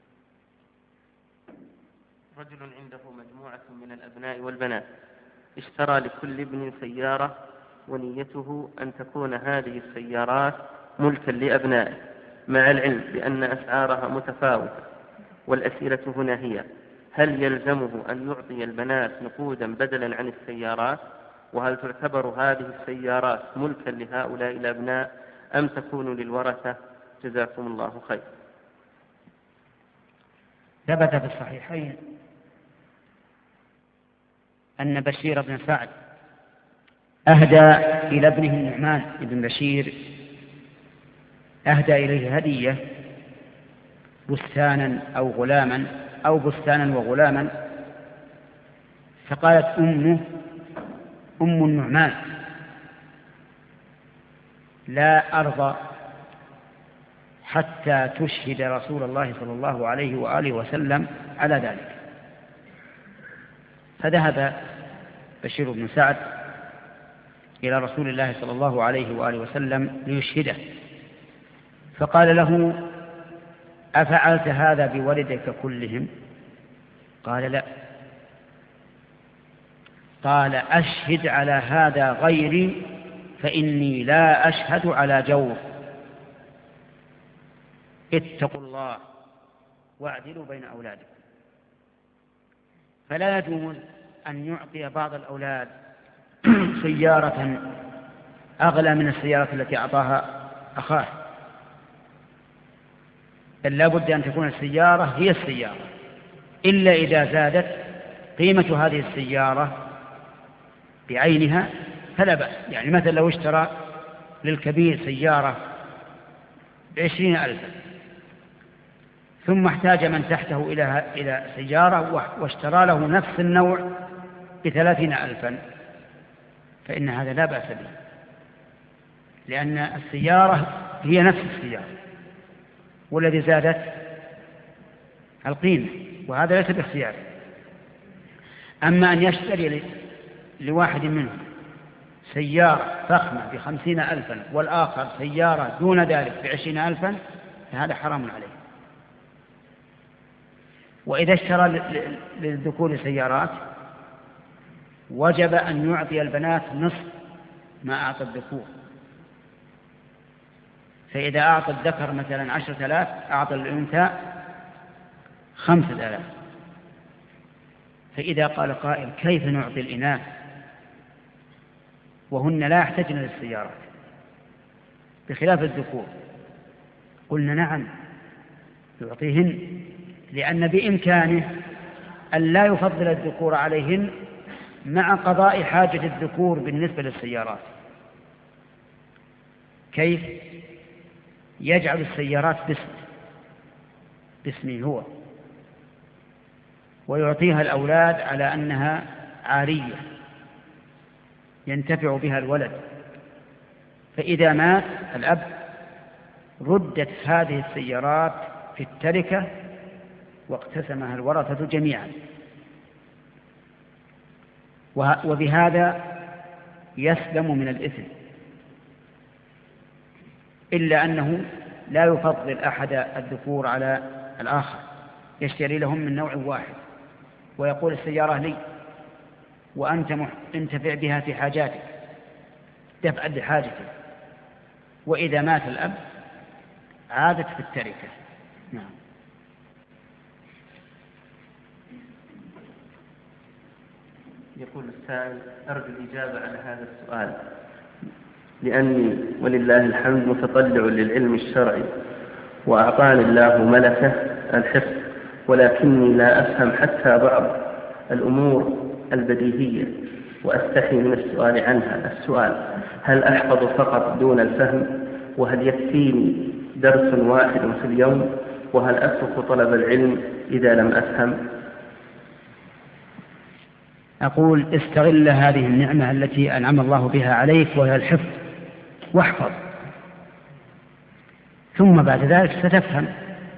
رجل عنده مجموعة من الأبناء والبنات، اشترى لكل ابن سيارة، ونيته أن تكون هذه السيارات ملكا لأبنائه، مع العلم بأن أسعارها متفاوتة. والأسئلة هنا هي: هل يلزمه أن يعطي البنات نقودا بدلا عن السيارات؟ وهل تعتبر هذه السيارات ملكا لهؤلاء الأبناء أم تكون للورثة؟ جزاكم الله خير. ثبت في الصحيحين أن بشير بن سعد أهدى إلى ابنه النعمان بن بشير، أهدى إليه هدية بستانا أو غلاما أو بستانا وغلاما، فقالت أمه أم النعمان: لا أرضى حتى تشهد رسول الله صلى الله عليه وآله وسلم على ذلك. فذهب بشير بن سعد إلى رسول الله صلى الله عليه وآله وسلم ليشهده، فقال له: أفعلت هذا بولدك كلهم؟ قال: لا. قال: أشهد على هذا غيري فإني لا أشهد على جور. اتقوا الله واعدلوا بين أولادكم. فلا يجوز أن يعطي بعض الأولاد سيارة أغلى من السيارة التي أعطاها أخاه، بل لا بد أن تكون السيارة هي السيارة، إلا إذا زادت قيمة هذه السيارة بعينها فلا بأس. يعني مثلا لو اشترى للكبير سيارة بعشرين ألفا ثم احتاج من تحته إلى إلى سيارة واشترى له نفس النوع بثلاثين ألفا فإن هذا لا بأس به، لأن السيارة هي نفس السيارة والذي زادت القيمة، وهذا ليس باختيار. أما أن يشتري لواحد منهم سيارة فخمة بخمسين ألفا والآخر سيارة دون ذلك بعشرين ألفا فهذا حرام عليه. وإذا اشترى للذكور سيارات وجب أن يعطي البنات نصف ما أعطى الذكور، فإذا أعطى الذكر مثلا عشرة آلاف أعطى الأنثى خمسة آلاف. فإذا قال قائل كيف نعطي الإناث وهن لا يحتاجن للسيارات بخلاف الذكور؟ قلنا نعم يعطيهن، لأن بإمكانه أن لا يفضل الذكور عليهن مع قضاء حاجة الذكور بالنسبة للسيارات. كيف؟ يجعل السيارات باسمه باسمه هو ويعطيها الأولاد على أنها عارية ينتفع بها الولد، فإذا مات الأب ردت هذه السيارات في التركة واقتسمها الورثة جميعا، وبهذا يسلم من الإثم، إلا أنه لا يفضل أحد الذكور على الآخر، يشتري لهم من نوع واحد ويقول السيارة لي وأنت انتفع بها في حاجاتك دفعا لحاجتك، وإذا مات الأب عادت في التركة. نعم. يقول السائل: أرجو الإجابة على هذا السؤال، لأني ولله الحمد متطلع للعلم الشرعي وأعطاني الله ملكة الحفظ، ولكني لا أفهم حتى بعض الأمور البديهية وأستحي من السؤال عنها. السؤال: هل أحفظ فقط دون الفهم؟ وهل يكفيني درس واحد في اليوم؟ وهل أترك طلب العلم إذا لم أفهم؟ أقول استغل هذه النعمة التي أنعم الله بها عليك وهي الحفظ واحفظ، ثم بعد ذلك ستفهم.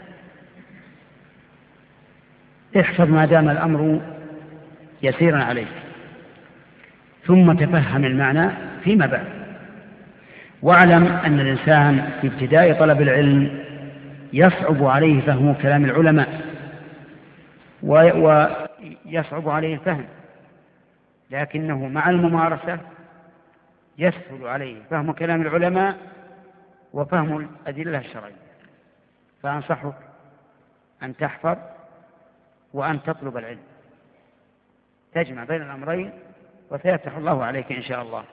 احفظ ما دام الأمر يسيرا عليك، ثم تفهم المعنى فيما بعد. واعلم أن الإنسان في ابتداء طلب العلم يصعب عليه فهم كلام العلماء ويصعب عليه الفهم، لكنه مع الممارسة يسهل عليه فهم كلام العلماء وفهم الأدلة الشرعية. فأنصحك أن تحفظ وأن تطلب العلم، تجمع بين الأمرين وسيفتح الله عليك إن شاء الله.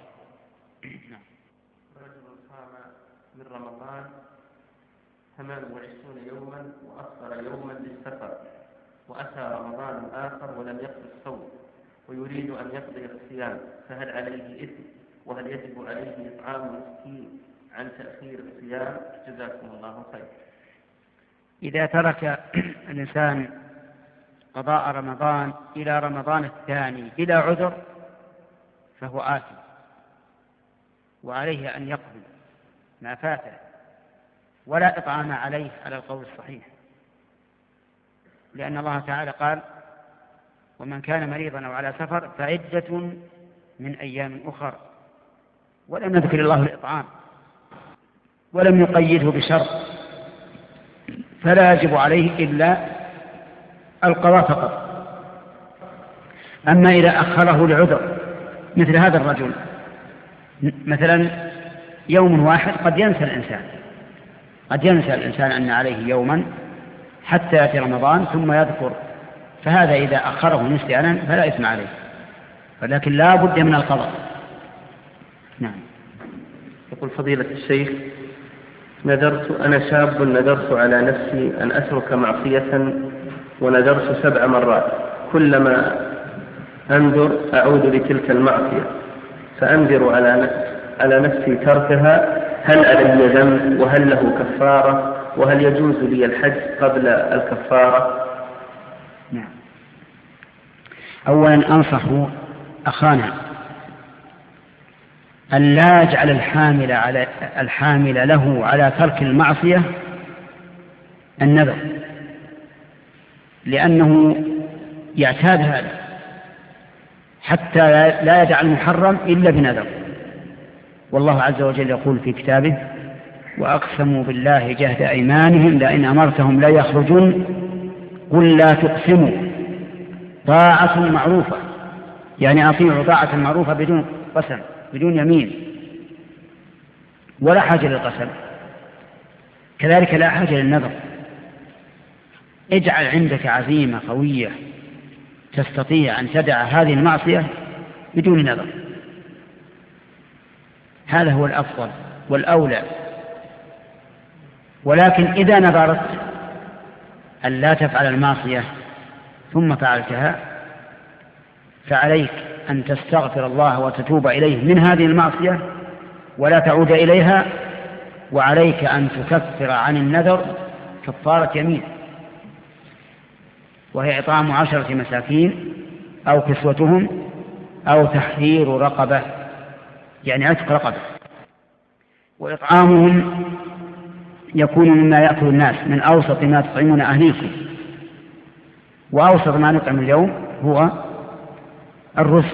رجل صام من رمضان ثمان وعشرين يوما وأفطر يوما للسفر، وأتى رمضان آخر ولم يقضي الصوم ويريد أن يقضي الصيام، فهل عليه إثم؟ وهل يجب عليه إطعام مسكين عن تأخير الصيام؟ جزاكم الله خير. إذا ترك الإنسان قضاء رمضان إلى رمضان الثاني بلا عذر فهو آثم، وعليه أن يقضي ما فاته، ولا إطعام عليه على القول الصحيح، لأن الله تعالى قال: ومن كان مريضا أو على سفر فعدة من أيام أخر، ولم يذكر الله الإطعام ولم يقيده بشرط، فلا يجب عليه إلا القضاء فقط. أما إذا أخره لعذر مثل هذا الرجل، مثلا يوم واحد قد ينسى الإنسان قد ينسى الإنسان أن عليه يوما حتى يأتي رمضان ثم يذكر، فهذا إذا أخره نسيانا فلا إثم عليه، ولكن لا بد من القضاء. نعم. يقول فضيلة الشيخ: نذرت أنا شاب نذرت على نفسي أن أترك معصية ونذرت سبع مرات، كلما أنذر أعود لتلك المعصية، فأنذر على نفسي تركها، هل علي ذنب وهل له كفارة، وهل يجوز لي الحج قبل الكفارة؟ نعم. أولا أنصح أخانا أن لا يجعل الحامل, على الحامل له على ترك المعصية النذر، لأنه يعتاد هذا حتى لا يدع المحرم إلا بنذر. والله عز وجل يقول في كتابه: وأقسموا بالله جهد أيمانهم لئن أمرتهم لا يخرجون قل لا تقسموا طاعة معروفة، يعني أطيعوا طاعة معروفة بدون قسم، بدون يمين، ولا حاجة للقسم. كذلك لا حاجة للنذر. اجعل عندك عزيمة قوية تستطيع أن تدع هذه المعصية بدون نذر، هذا هو الأفضل والأولى. ولكن إذا نظرت أن لا تفعل المعصية ثم فعلتها، فعليك أن تستغفر الله وتتوب إليه من هذه المعصية ولا تعود إليها، وعليك أن تكفر عن النذر كفارة يمين، وهي إطعام عشرة مساكين أو كسوتهم أو تحرير رقبة، يعني عتق رقبة. وإطعامهم يكون مما يأكل الناس من أوسط ما تطعمون أهليكم، وأوسط ما نطعم اليوم هو الرز،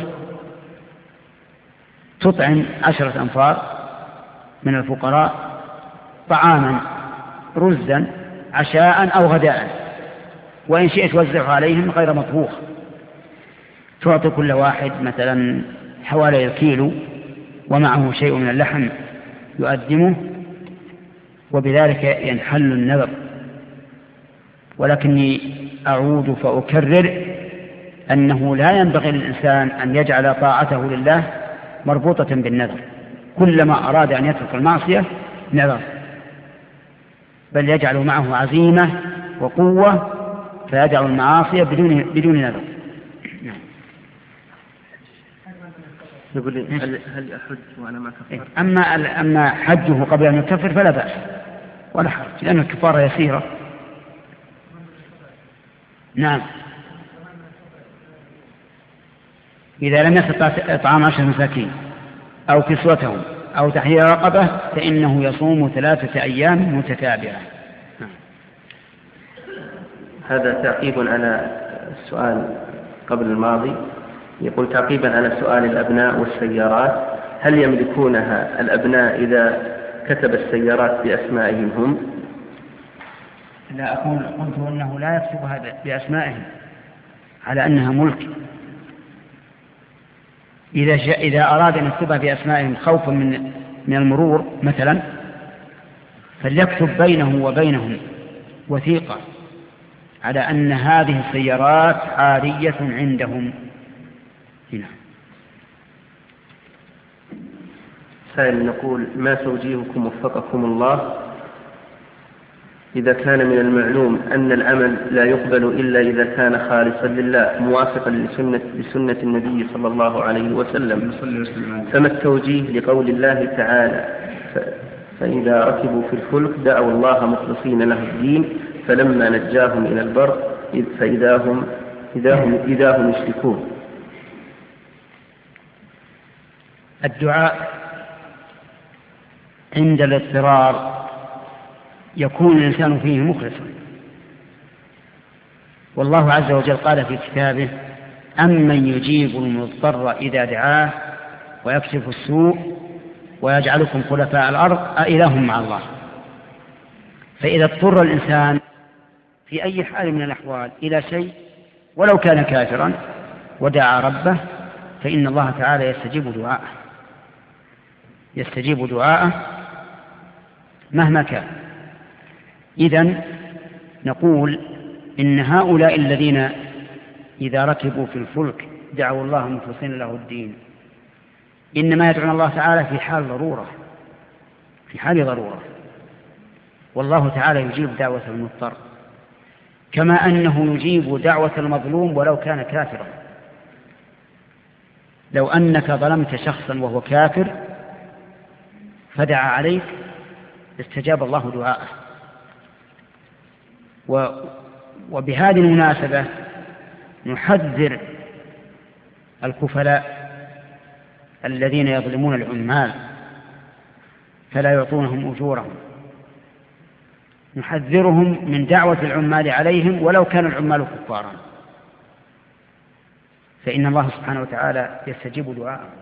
تطعم عشرة أنفار من الفقراء طعاما رزا عشاء أو غداء، وإن شئت وزعه عليهم غير مطبوخ، تعطي كل واحد مثلا حوالي الكيلو ومعه شيء من اللحم يقدمه، وبذلك ينحل النذر. ولكني أعود فأكرر أنه لا ينبغي للإنسان أن يجعل طاعته لله مربوطة بالنذر، كلما أراد أن يترك المعصية نذر، بل يجعل معه عزيمة وقوة فيدع المعاصي بدون بدون نذر. يقول لي هل هل أحج وأنا ما كفرت؟ أما أما حجه قبل أن يكفر فلا بأس ولا حرج، لأن الكفارة يسيرة. نعم، إذا لم يستطع إطعام عشرة مساكين أو كسوتهم أو تحرير رقبة فإنه يصوم ثلاثة أيام متتابعة. هذا تعقيب على السؤال قبل الماضي، يقول تعقيبا على سؤال الأبناء والسيارات: هل يملكونها الأبناء إذا كتب السيارات بأسمائهم هم؟ لا، أقول قلت أنه لا يكتبها بأسمائهم على أنها ملك. إذا إذا أراد أن يكتبها بأسمائهم خوفا من من المرور مثلا، فليكتب بينه وبينهم وثيقة على أن هذه السيارات عارية عندهم. هنا سائل نقول: ما توجيهكم وفقكم الله إذا كان من المعلوم أن العمل لا يقبل إلا إذا كان خالصا لله موافقا لسنة, لسنة النبي صلى الله عليه وسلم، فما التوجيه لقول الله تعالى: فإذا ركبوا في الفلك دعوا الله مخلصين له الدين فلما نجاهم إلى البر فإذا هم إذا هم إذا هم يشركون؟ الدعاء عند الاضطرار يكون الإنسان فيه مخلصا، والله عز وجل قال في كتابه: أمن يجيب المضطر إذا دعاه ويكشف السوء ويجعلكم خلفاء الأرض أإله مع الله. فإذا اضطر الإنسان في أي حال من الأحوال إلى شيء ولو كان كافرا ودعا ربه فإن الله تعالى يستجيب دعاءه يستجيب دعاءه مهما كان. إذن نقول إن هؤلاء الذين إذا ركبوا في الفلك دعوا الله مخلصين له الدين إنما يدعون الله تعالى في حال ضرورة في حال ضرورة والله تعالى يجيب دعوة المضطر. كما أنه يجيب دعوة المظلوم ولو كان كافرا. لو أنك ظلمت شخصا وهو كافر فدعا عليك استجاب الله دعاءه. وبهذه المناسبة نحذر الكفلاء الذين يظلمون العمال فلا يعطونهم أجورهم، نحذرهم من دعوة العمال عليهم ولو كان العمال كفارا، فإن الله سبحانه وتعالى يستجيب دعاءهم.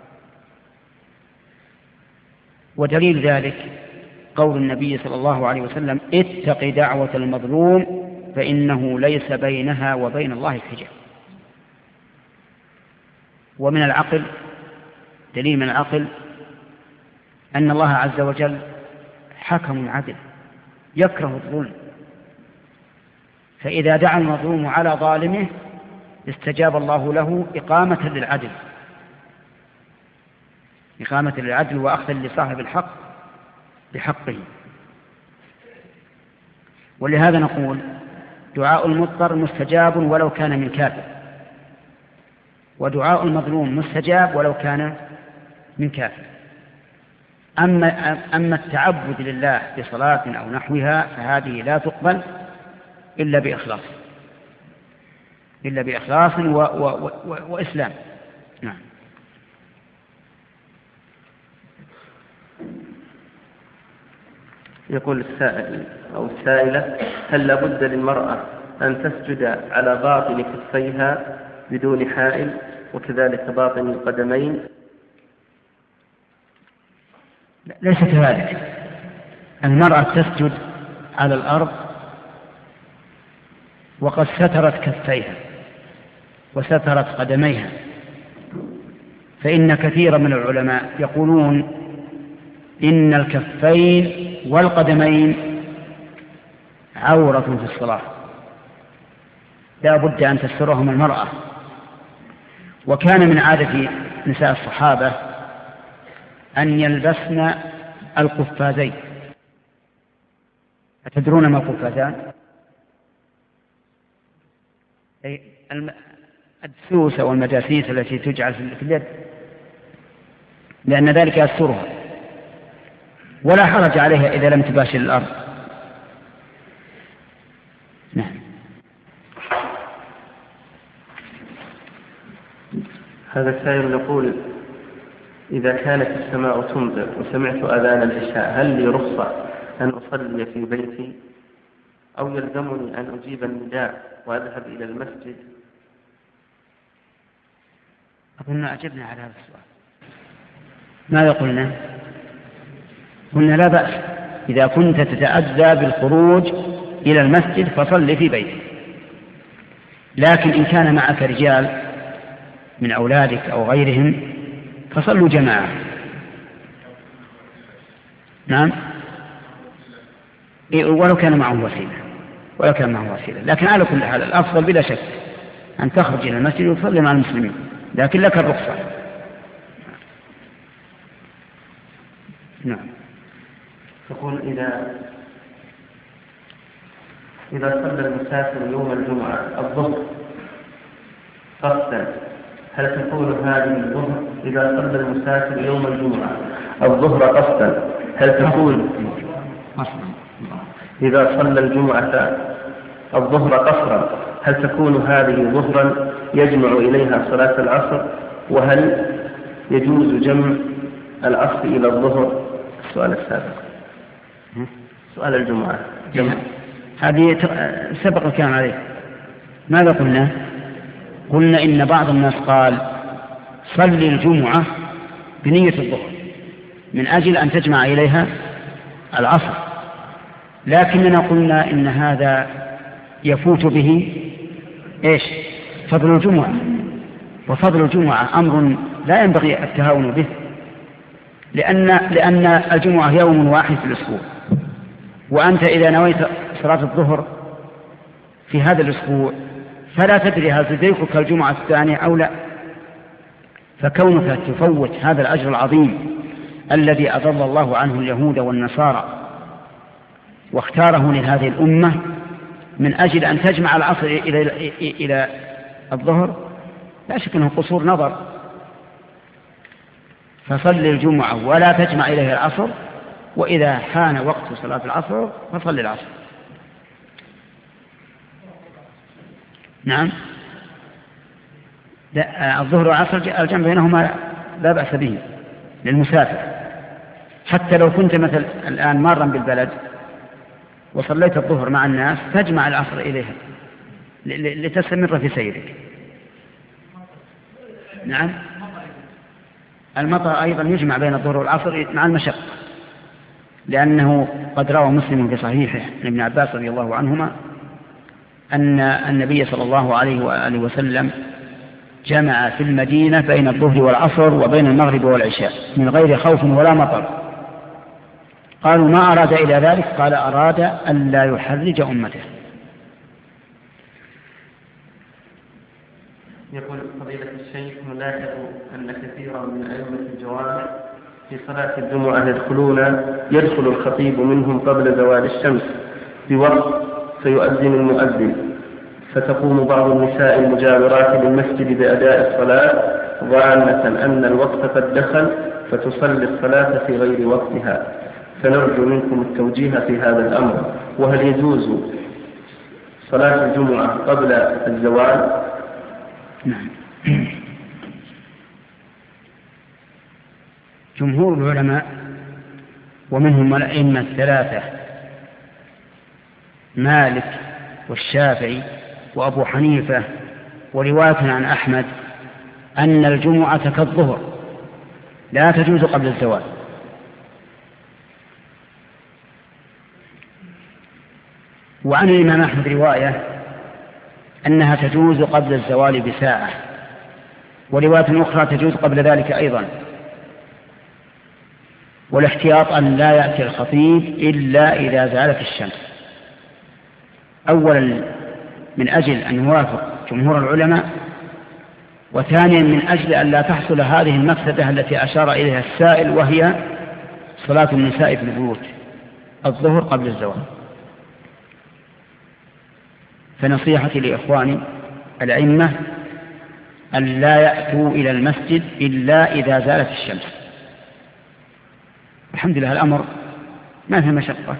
ودليل ذلك قول النبي صلى الله عليه وسلم: اتق دعوة المظلوم فإنه ليس بينها وبين الله حجاب. ومن العقل، دليل من العقل، أن الله عز وجل حكم عدل يكره الظلم، فإذا دعا المظلوم على ظالمه استجاب الله له إقامة للعدل، إقامة للعدل وأخذا لصاحب الحق بحقه. ولهذا نقول دعاء المضطر مستجاب ولو كان من كافر، ودعاء المظلوم مستجاب ولو كان من كافر. أما, أما التعبد لله بصلاة أو نحوها فهذه لا تقبل إلا بإخلاص، إلا بإخلاص و و و وإسلام. نعم. يقول السائل أو السائلة: هل لابد للمرأة أن تسجد على باطن كفيها بدون حائل وكذلك باطن القدمين؟ ليس كذلك. المرأة تسجد على الأرض وقد سترت كفيها وسترت قدميها، فإن كثيرا من العلماء يقولون إن الكفين والقدمين عورة في الصلاة، لا بد أن تسترهم المرأة. وكان من عادة نساء الصحابة أن يلبسن القفازين. أتدرون ما القفازان؟ أي الدسوس أو المجاسيس التي تجعل في اليد، لأن ذلك يسترها ولا حرج عليها إذا لم تباشر الأرض. نعم. هذا السائل يقول: إذا كانت السماء تمطر وسمعت أذان العشاء هل لي رخصة أن أصلي في بيتي أو يلزمني أن أجيب النداء وأذهب إلى المسجد؟ أظن أجبنا على هذا السؤال. ماذا قلنا؟ قلنا لا بأس إذا كنت تتأذى بالخروج إلى المسجد فصل في بيتك، لكن إن كان معك رجال من أولادك أو غيرهم فصلوا جماعة. نعم، ولو كان معه وسيلة ولو كان معه وسيلة لكن على كل حال الأفضل بلا شك أن تخرج إلى المسجد وتصلي مع المسلمين، لكن لك الرخصة. نعم. تقول: إذا إذا صلى المسافر يوم الجمعة الظهر قصدا هل تكون هذه الظهر إذا صلى المسافر يوم الجمعة الظهر قصدا هل تكون إذا صلى الجمعة الظهر قصرا هل تكون هذه ظهرا يجمع إليها صلاة العصر؟ وهل يجوز جمع العصر إلى الظهر؟ السؤال السابق سؤال الجمعة جمع. هذه سبق الكلام عليه. ماذا قلنا؟ قلنا إن بعض الناس قال صلي الجمعة بنية الظهر من أجل أن تجمع إليها العصر، لكننا قلنا إن هذا يفوت به إيش؟ فضل الجمعة، وفضل الجمعة أمر لا ينبغي التهاون به، لأن, لأن الجمعة يوم واحد في الأسبوع، وأنت إذا نويت صلاة الظهر في هذا الأسبوع فلا تدري هل تدركك الجمعة الثانية أو لا، فكونك تفوت هذا الأجر العظيم الذي أضل الله عنه اليهود والنصارى واختاره لهذه الأمة من أجل أن تجمع العصر إلى إلى الظهر لا شك أنه قصور نظر، فصل الجمعة ولا تجمع إليه العصر، وإذا حان وقت صلاة العصر فصل العصر. نعم، الظهر والعصر الجمع بينهما لا بأس به للمسافر، حتى لو كنت مثل الآن مارا بالبلد وصليت الظهر مع الناس تجمع العصر إليها لتستمر في سيرك. نعم، المطر أيضا يجمع بين الظهر والعصر مع المشقة، لأنه قد روى مسلم في صحيحه عن ابن عباس رضي الله عنهما أن النبي صلى الله عليه وآله وسلم جمع في المدينة بين الظهر والعصر وبين المغرب والعشاء من غير خوف ولا مطر. قالوا ما أراد إلى ذلك؟ قال أراد أن لا يحرج أمته. يقول فضيلة الشيخ: نلاحظ أن كثيرا من أئمة الجوامع في صلاة الجمعة يدخلون يدخل الخطيب منهم قبل زوال الشمس بوقت فيؤذن المؤذن، فتقوم بعض النساء المجاورات للمسجد بأداء الصلاة ظانة أن الوقت قد دخل فتصلي الصلاة في غير وقتها، فنرجو منكم التوجيه في هذا الأمر، وهل يجوز صلاة الجمعة قبل الزوال؟ نعم. جمهور العلماء ومنهم الأئمة الثلاثة مالك والشافعي وأبو حنيفة ورواية عن أحمد أن الجمعة كالظهر لا تجوز قبل الزوال، وعن الإمام أحمد رواية أنها تجوز قبل الزوال بساعة، ورواية أخرى تجوز قبل ذلك أيضا. والاحتياط أن لا يأتي الخطيب إلا إذا زالت الشمس، أولا من أجل أن يوافق جمهور العلماء، وثانيا من أجل أن لا تحصل هذه المفسدة التي أشار إليها السائل، وهي صلاة النساء في البيوت الظهر قبل الزوال. فنصيحتي لإخواني الأئمة أن لا يأتوا إلى المسجد إلا إذا زالت الشمس. الحمد لله الأمر ما في مشقة،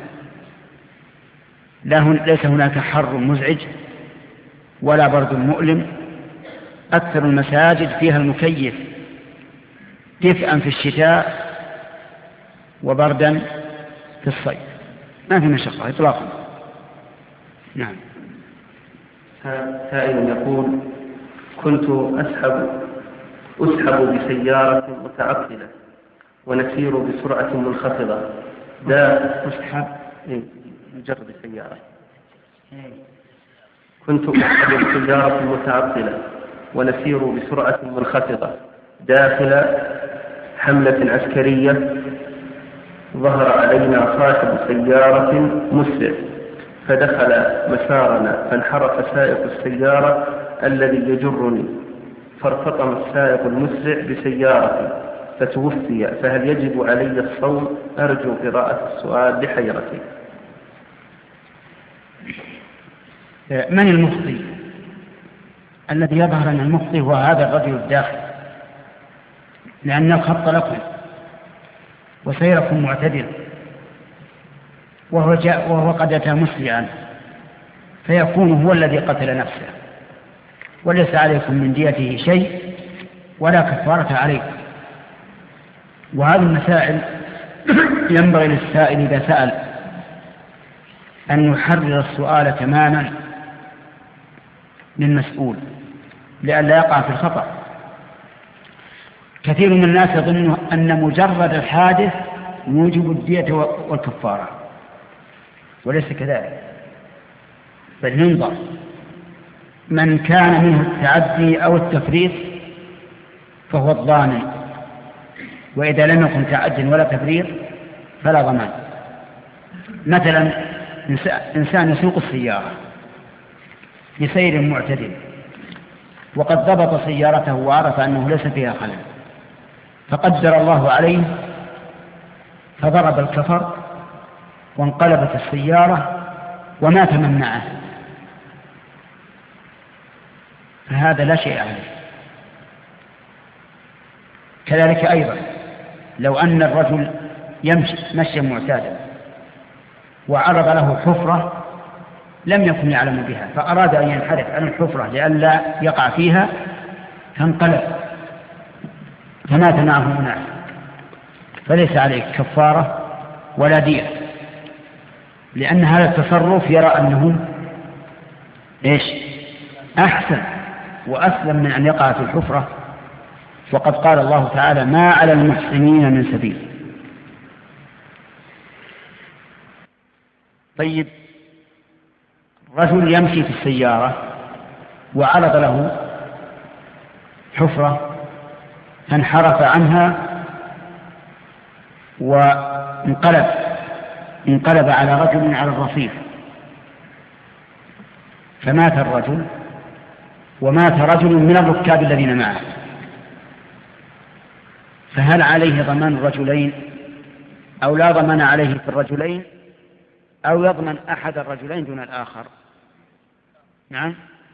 لا هن ليس هناك حر مزعج ولا برد مؤلم، أكثر المساجد فيها المكيف دفئا في الشتاء وبردا في الصيف، ما في مشقة إطلاقا. نعم. سائل يقول: كنت أسحب أسحب بسيارة متعطلة ونسير بسرعة منخفضة. لا أسحب مجرد سيارة. كنت أسحب بسيارة متعطلة ونسير بسرعة منخفضة داخل حملة عسكرية، ظهر علينا صاحب سيارة مسرع فدخل مسارنا، فانحرف سائق السيارة الذي يجرني، فارتطم السائق المسرع بسيارتي فتوفي، فهل يجب علي الصوم؟ أرجو قراءة السؤال لحيرتي. من المخطئ؟ الذي يظهر أن المخطئ هو هذا الرجل الداخل، لأن الخط لكم وسيركم معتدل، وهو, جاء وهو قد أتى مسرعا، فيكون هو الذي قتل نفسه، وليس عليكم من ديته شيء ولا كفارة عليكم. وهذه المسائل ينبغي للسائل إذا سأل أن يحرر السؤال تماما للمسؤول لئلا يقع في الخطأ. كثير من الناس يظن أن مجرد الحادث يوجب الدية والكفارة، وليس كذلك، بل ينظر من كان منه التعدي أو التفريط فهو الضامن، وإذا لم يكن تعد ولا تفريط فلا ضمان. مثلا إنسان يسوق السيارة بسير معتدل وقد ضبط سيارته وعرف أنه ليس فيها خلل، فقدر الله عليه فضرب الكفر وانقلبت السيارة ومات من معه، فهذا لا شيء عليه. كذلك أيضا لو أن الرجل يمشي مشيا معتادا وعرض له حفرة لم يكن يعلم بها فأراد أن ينحرف عن الحفرة لئلا يقع فيها فانقلب فمات معه أناس، فليس عليه كفارة ولا دية، لأن هذا التصرف يرى أنه إيش أحسن وأسلم من أن يقع في الحفرة، وقد قال الله تعالى ما على المحسنين من سبيل. طيب، رجل يمشي في السيارة وعرض له حفرة فانحرف عنها وانقلب انقلب على رجل على الرصيف فمات الرجل ومات رجل من الركاب الذين معه، فهل عليه ضمان الرجلين أو لا ضمان عليه في الرجلين أو يضمن أحد الرجلين دون الآخر؟ نعم،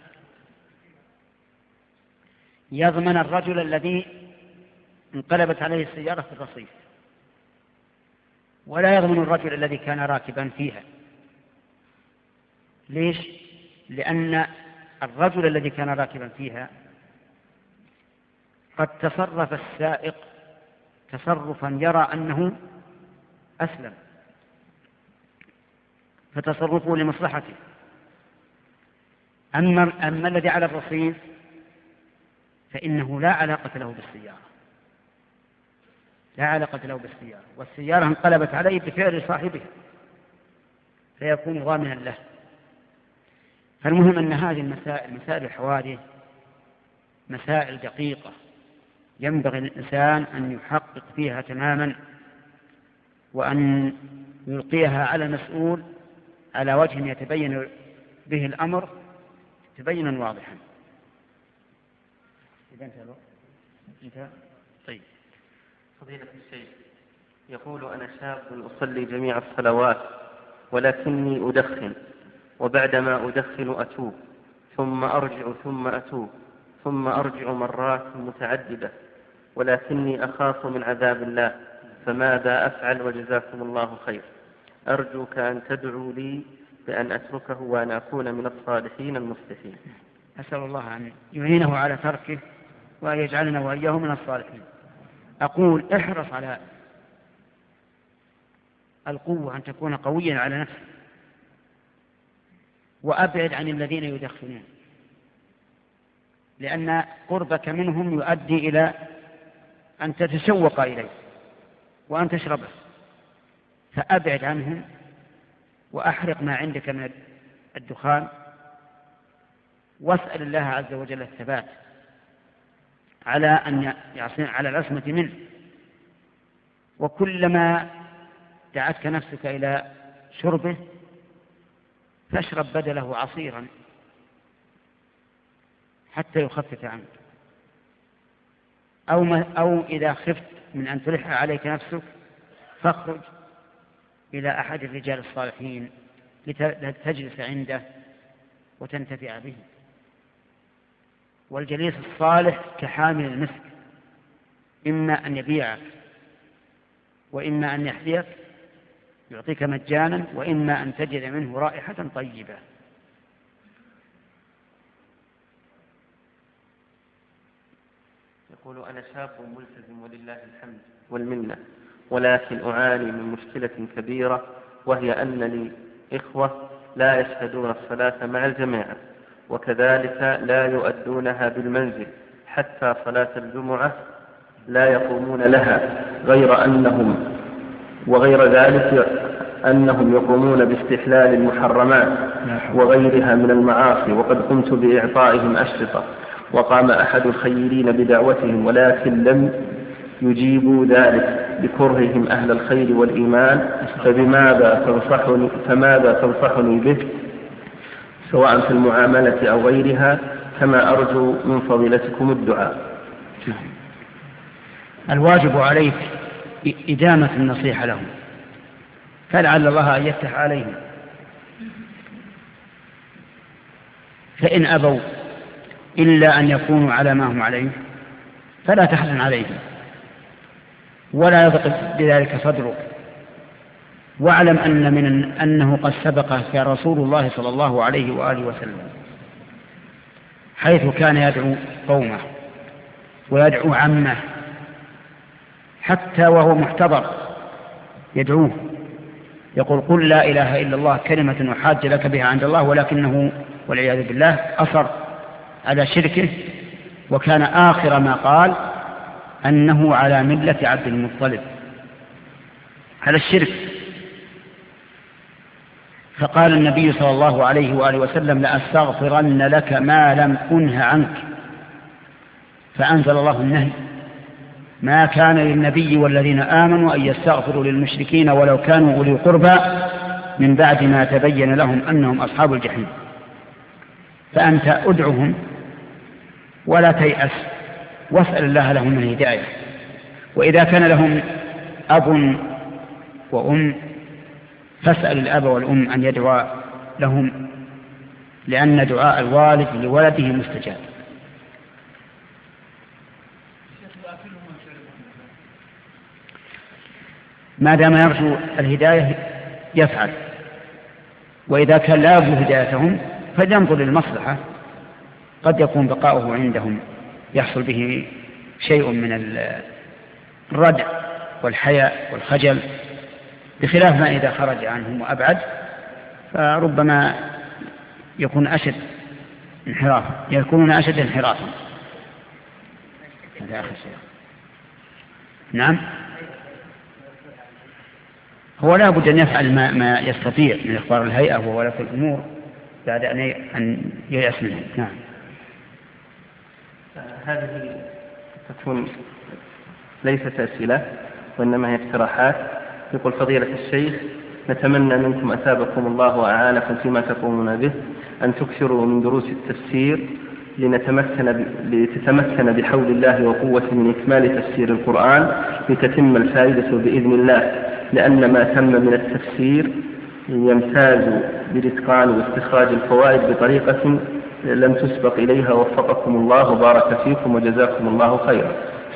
يضمن الرجل الذي انقلبت عليه السيارة في الرصيف، ولا يضمن الرجل الذي كان راكبا فيها. ليش؟ لأن الرجل الذي كان راكبا فيها قد تصرف السائق تصرفا يرى أنه أسلم، فتصرفه لمصلحته. أما, أما الذي على الرصيف فإنه لا علاقة له بالسيارة، لا علاقة له بالسيارة، والسيارة انقلبت عليه بفعل صاحبها فيكون ضامنا له. فالمهم أن هذه المسائل مسائل الحوادث مسائل دقيقة ينبغي للإنسان أن يحقق فيها تماما وأن يلقيها على المسؤول على وجه يتبين به الأمر تبينا واضحا. إذا انتهى. طيب، فضيلة الشيخ يقول أنا شاب أصلي جميع الصلوات ولكني أدخن، وبعدما أدخن أتوب ثم أرجع ثم أتوب ثم أرجع مرات متعددة، ولكني أخاف من عذاب الله، فماذا أفعل وجزاكم الله خير؟ أرجوك أن تدعوا لي بأن أتركه وأن أكون من الصالحين المصلحين. أسأل الله أن يعينه على تركه وأن يجعلنا وإياه من الصالحين. أقول احرص على القوة، أن تكون قويا على نفسك، وأبعد عن الذين يدخنون، لأن قربك منهم يؤدي إلى أن تتشوق إليه وأن تشربه، فأبعد عنهم وأحرق ما عندك من الدخان، واسأل الله عز وجل الثبات على أن يعصي على العصمة منه. وكلما دعتك نفسك إلى شربه فاشرب بدله عصيرا حتى يخفف عنك، أو, ما أو إذا خفت من أن تلح عليك نفسك فاخرج إلى أحد الرجال الصالحين لتجلس عنده وتنتفع به. والجليس الصالح كحامل المسك، إما أن يبيعك وإما أن يحذيك يعطيك مجانا، وإما أن تجد منه رائحة طيبة. يقول أنا شاب ملتزم ولله الحمد والمنة، ولكن أعاني من مشكلة كبيرة، وهي أن لي إخوة لا يشهدون الصلاة مع الجماعة، وكذلك لا يؤدونها بالمنزل، حتى صلاة الجمعة لا يقومون لها، غير أنهم وغير ذلك أنهم يقومون باستحلال المحرمات وغيرها من المعاصي، وقد قمت بإعطائهم أشرطة، وقام أحد الخيرين بدعوتهم، ولكن لم يجيبوا ذلك بكرههم أهل الخير والإيمان، فبماذا تنصحني فماذا تنصحني به سواء في المعاملة أو غيرها، كما أرجو من فضيلتكم الدعاء. الواجب عليك إدامة النصيحة لهم، فلعل الله أن يفتح عليهم، فإن أبوا إلا أن يكونوا على ما هم عليه فلا تحزن عليهم ولا يضق بذلك صدرك، واعلم أن من أنه قد سبقك رسول الله صلى الله عليه وآله وسلم حيث كان يدعو قومه ويدعو عمه حتى وهو محتضر يدعوه يقول قل لا إله إلا الله كلمة أحاج لك بها عند الله، ولكنه والعياذ بالله أصر على شركه، وكان آخر ما قال أنه على ملة عبد المطلب على الشرك. فقال النبي صلى الله عليه وآله وسلم لأستغفرن لك ما لم أنه عنك، فأنزل الله النهي ما كان للنبي والذين آمنوا أن يستغفروا للمشركين ولو كانوا أولي قربى من بعد ما تبين لهم أنهم أصحاب الجحيم. فأنت أدعهم ولا تيأس واسأل الله لهم الهداية، وإذا كان لهم أب وأم فاسأل الأب والأم أن يدعو لهم، لأن دعاء الوالد لولده مستجاب. ما دام يرجو الهداية يفعل، وإذا كان لا يرجو هدايتهم فلينظر للمصلحة، قد يكون بقاؤه عندهم يحصل به شيء من الردع والحياء والخجل، بخلاف ما إذا خرج عنهم وأبعد فربما يكون أشد انحرافا يكونون أشد انحرافا. هذا آخر شيء. نعم، هو لا بد أن يفعل ما, ما يستطيع من إخبار الهيئة وولاة الأمور بعد أن ييأس منه. نعم. هذه تكون ليست أسئلة وإنما هي اقتراحات. يقول فضيلة الشيخ نتمنى منكم أثابكم الله وأعانكم فيما تقومون به أن تكثروا من دروس التفسير لنتمكن لتتمكن بحول الله وقوة من إكمال تفسير القرآن لتتم الفائدة بإذن الله، لأن ما تم من التفسير يمتاز بالإتقان واستخراج الفوائد بطريقة لم تسبق إليها. وفقكم الله وبارك فيكم وجزاكم الله خيرا.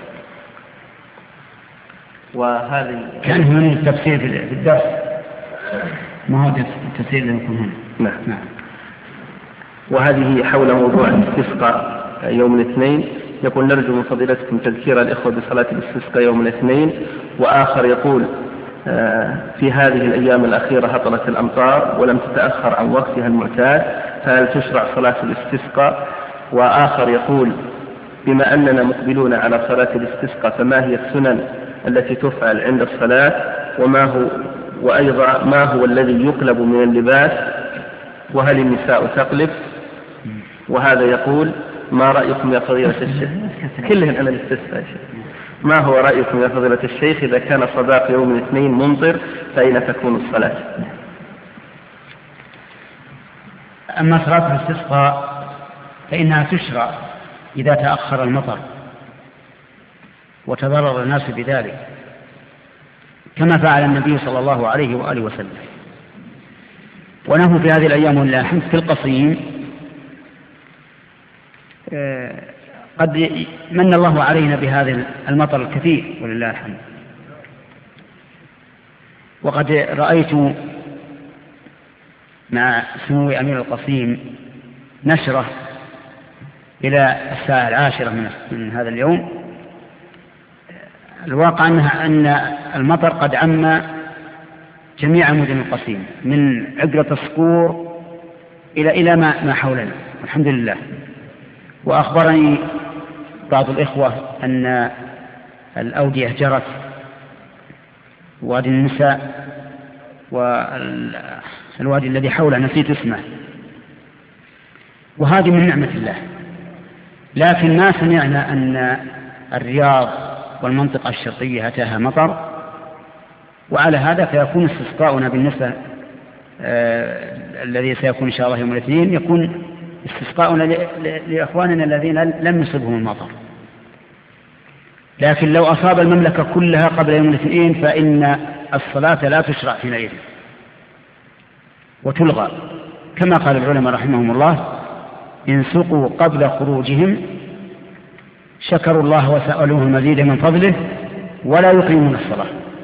وهذه كان هنا التفسير في الدرس، ما هو التفسير اللي يكون هنا. نعم. نعم. وهذه حول موضوع الاستسقاء يوم الاثنين. يقول نرجو من فضيلتكم تذكير الإخوة بصلاة الاستسقاء يوم الاثنين. وآخر يقول في هذه الأيام الأخيرة هطلت الأمطار ولم تتأخر عن وقتها المعتاد، فهل تشرع صلاة الاستسقاء؟ وآخر يقول بما أننا مقبلون على صلاة الاستسقاء فما هي السنن التي تفعل عند الصلاة، وما هو وأيضا ما هو الذي يقلب من اللباس، وهل النساء تقلب؟ وهذا يقول ما رأيكم يا فضيلة الشيخ كلهم على الاستسقاء، ما هو رأيكم يا فضيلة الشيخ إذا كان صباح يوم الاثنين ممطر فأين تكون الصلاة؟ أما صلاة الاستسقاء فإنها تشرع إذا تأخر المطر وتضرر الناس بذلك، كما فعل النبي صلى الله عليه وآله وسلم. ونحن في هذه الأيام ولله الحمد في القصيم قد من الله علينا بهذا المطر الكثير ولله الحمد. وقد رأيت مع سمو أمير القصيم نشرة إلى الساعة العاشرة من هذا اليوم. الواقع أنها أن المطر قد عم جميع مدن القصيم من عقلة الصقور إلى إلى ما ما حولنا والحمد لله. وأخبرني بعض الإخوة أن الأودية جرت، وادي النساء والوادي الذي حوله نسيت اسمه، وهذه من نعمة الله. لكن ما سمعنا أن الرياض والمنطقة الشرقية أتاها مطر، وعلى هذا فيكون استسقاؤنا بالنسبة آه الذي سيكون إن شاء الله يوم الاثنين يكون استسقاؤنا لإخواننا الذين لم يصبهم المطر. لكن لو أصاب المملكة كلها قبل يوم الاثنين فإن الصلاة لا تشرع حينئذ وتلغى، كما قال العلماء رحمهم الله إن سقوا قبل خروجهم شكروا الله وسألوه المزيد من فضله ولا يقيمون الصلاة.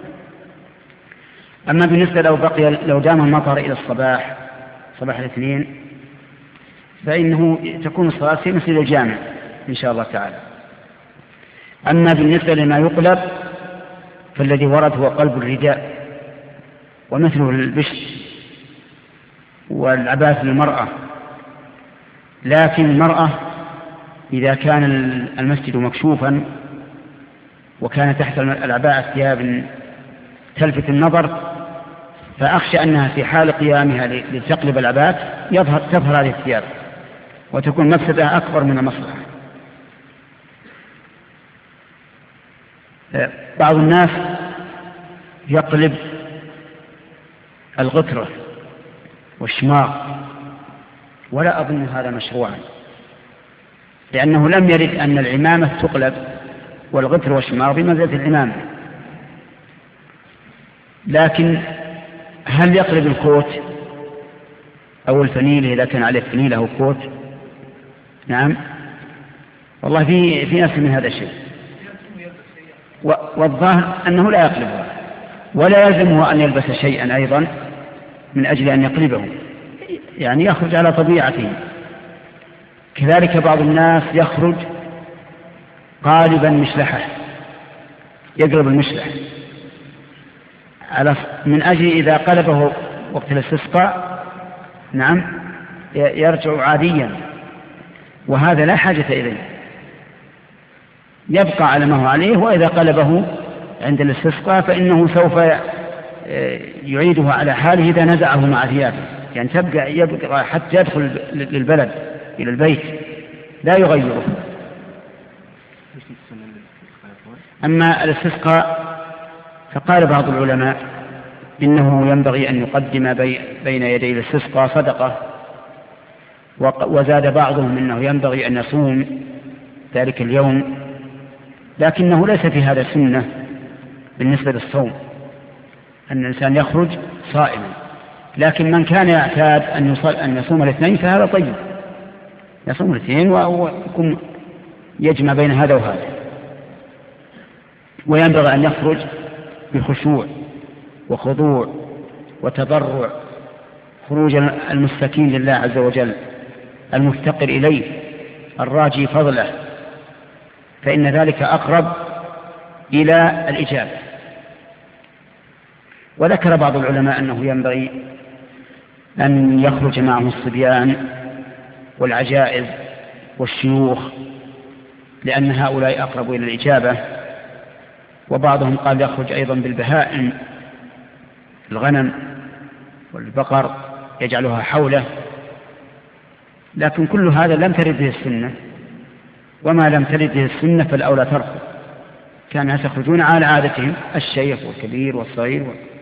أما بالنسبة لو بقي لو دام المطر إلى الصباح صباح الاثنين فإنه تكون الصلاة في مسجد الجامع إن شاء الله تعالى. أما بالنسبة لما يقلب فالذي ورد هو قلب الرداء ومثله البشت والعباس للمرأة، لكن المرأة إذا كان المسجد مكشوفا وكان تحت العباءة ثياب تلفت النظر فأخشى أنها في حال قيامها لتقلب العباءة يظهر تظهر هذه الثياب وتكون مفسدة أكبر من المصلحة. بعض الناس يقلب الغترة والشماغ ولا أظن هذا مشروعا، لأنه لم يرد أن العمامة تقلب والغتر والشماغ بمنزلة العمامة. لكن هل يقلب الكوت أو الفنيل إذا كان عليه فنيل أو كوت؟ نعم والله في في نفس من هذا الشيء، والظاهر أنه لا يقلبها ولا يلزمه أن يلبس شيئا أيضا من أجل أن يقلبه، يعني يخرج على طبيعته. كذلك بعض الناس يخرج قالبا مشلحة، يقلب المشلح على من أجل إذا قلبه وقت الاستسقاء نعم يرجع عاديا، وهذا لا حاجة إليه، يبقى على ما هو عليه، وإذا قلبه عند الاستسقاء فإنه سوف يعيده على حاله إذا نزعه مع ثيابه، يعني تبقى يبقى حتى يدخل للبلد إلى البيت لا يغيره. أما الاستسقاء فقال بعض العلماء إنه ينبغي أن يقدم بين يدي الاستسقاء صدقة، وزاد بعضهم إنه ينبغي أن يصوم ذلك اليوم، لكنه ليس في هذا سنة بالنسبة للصوم أن الإنسان يخرج صائما، لكن من كان يعتاد أن يصل أن يصوم الاثنين فهذا طيب، يصوم الاثنين ويكون يجمع بين هذا وهذا. وينبغي أن يخرج بخشوع وخضوع وتضرع، خروج المستكين لله عز وجل المفتقر إليه الراجي فضله، فإن ذلك أقرب إلى الإجابة. وذكر بعض العلماء أنه ينبغي أن يخرج معه الصبيان والعجائز والشيوخ لأن هؤلاء أقرب إلى الإجابة، وبعضهم قال يخرج أيضا بالبهائم الغنم والبقر يجعلها حوله، لكن كل هذا لم ترد به السنة، وما لم ترد به السنة فالأولى تركه. كان الناس يخرجون على عادتهم الشيخ والكبير والصغير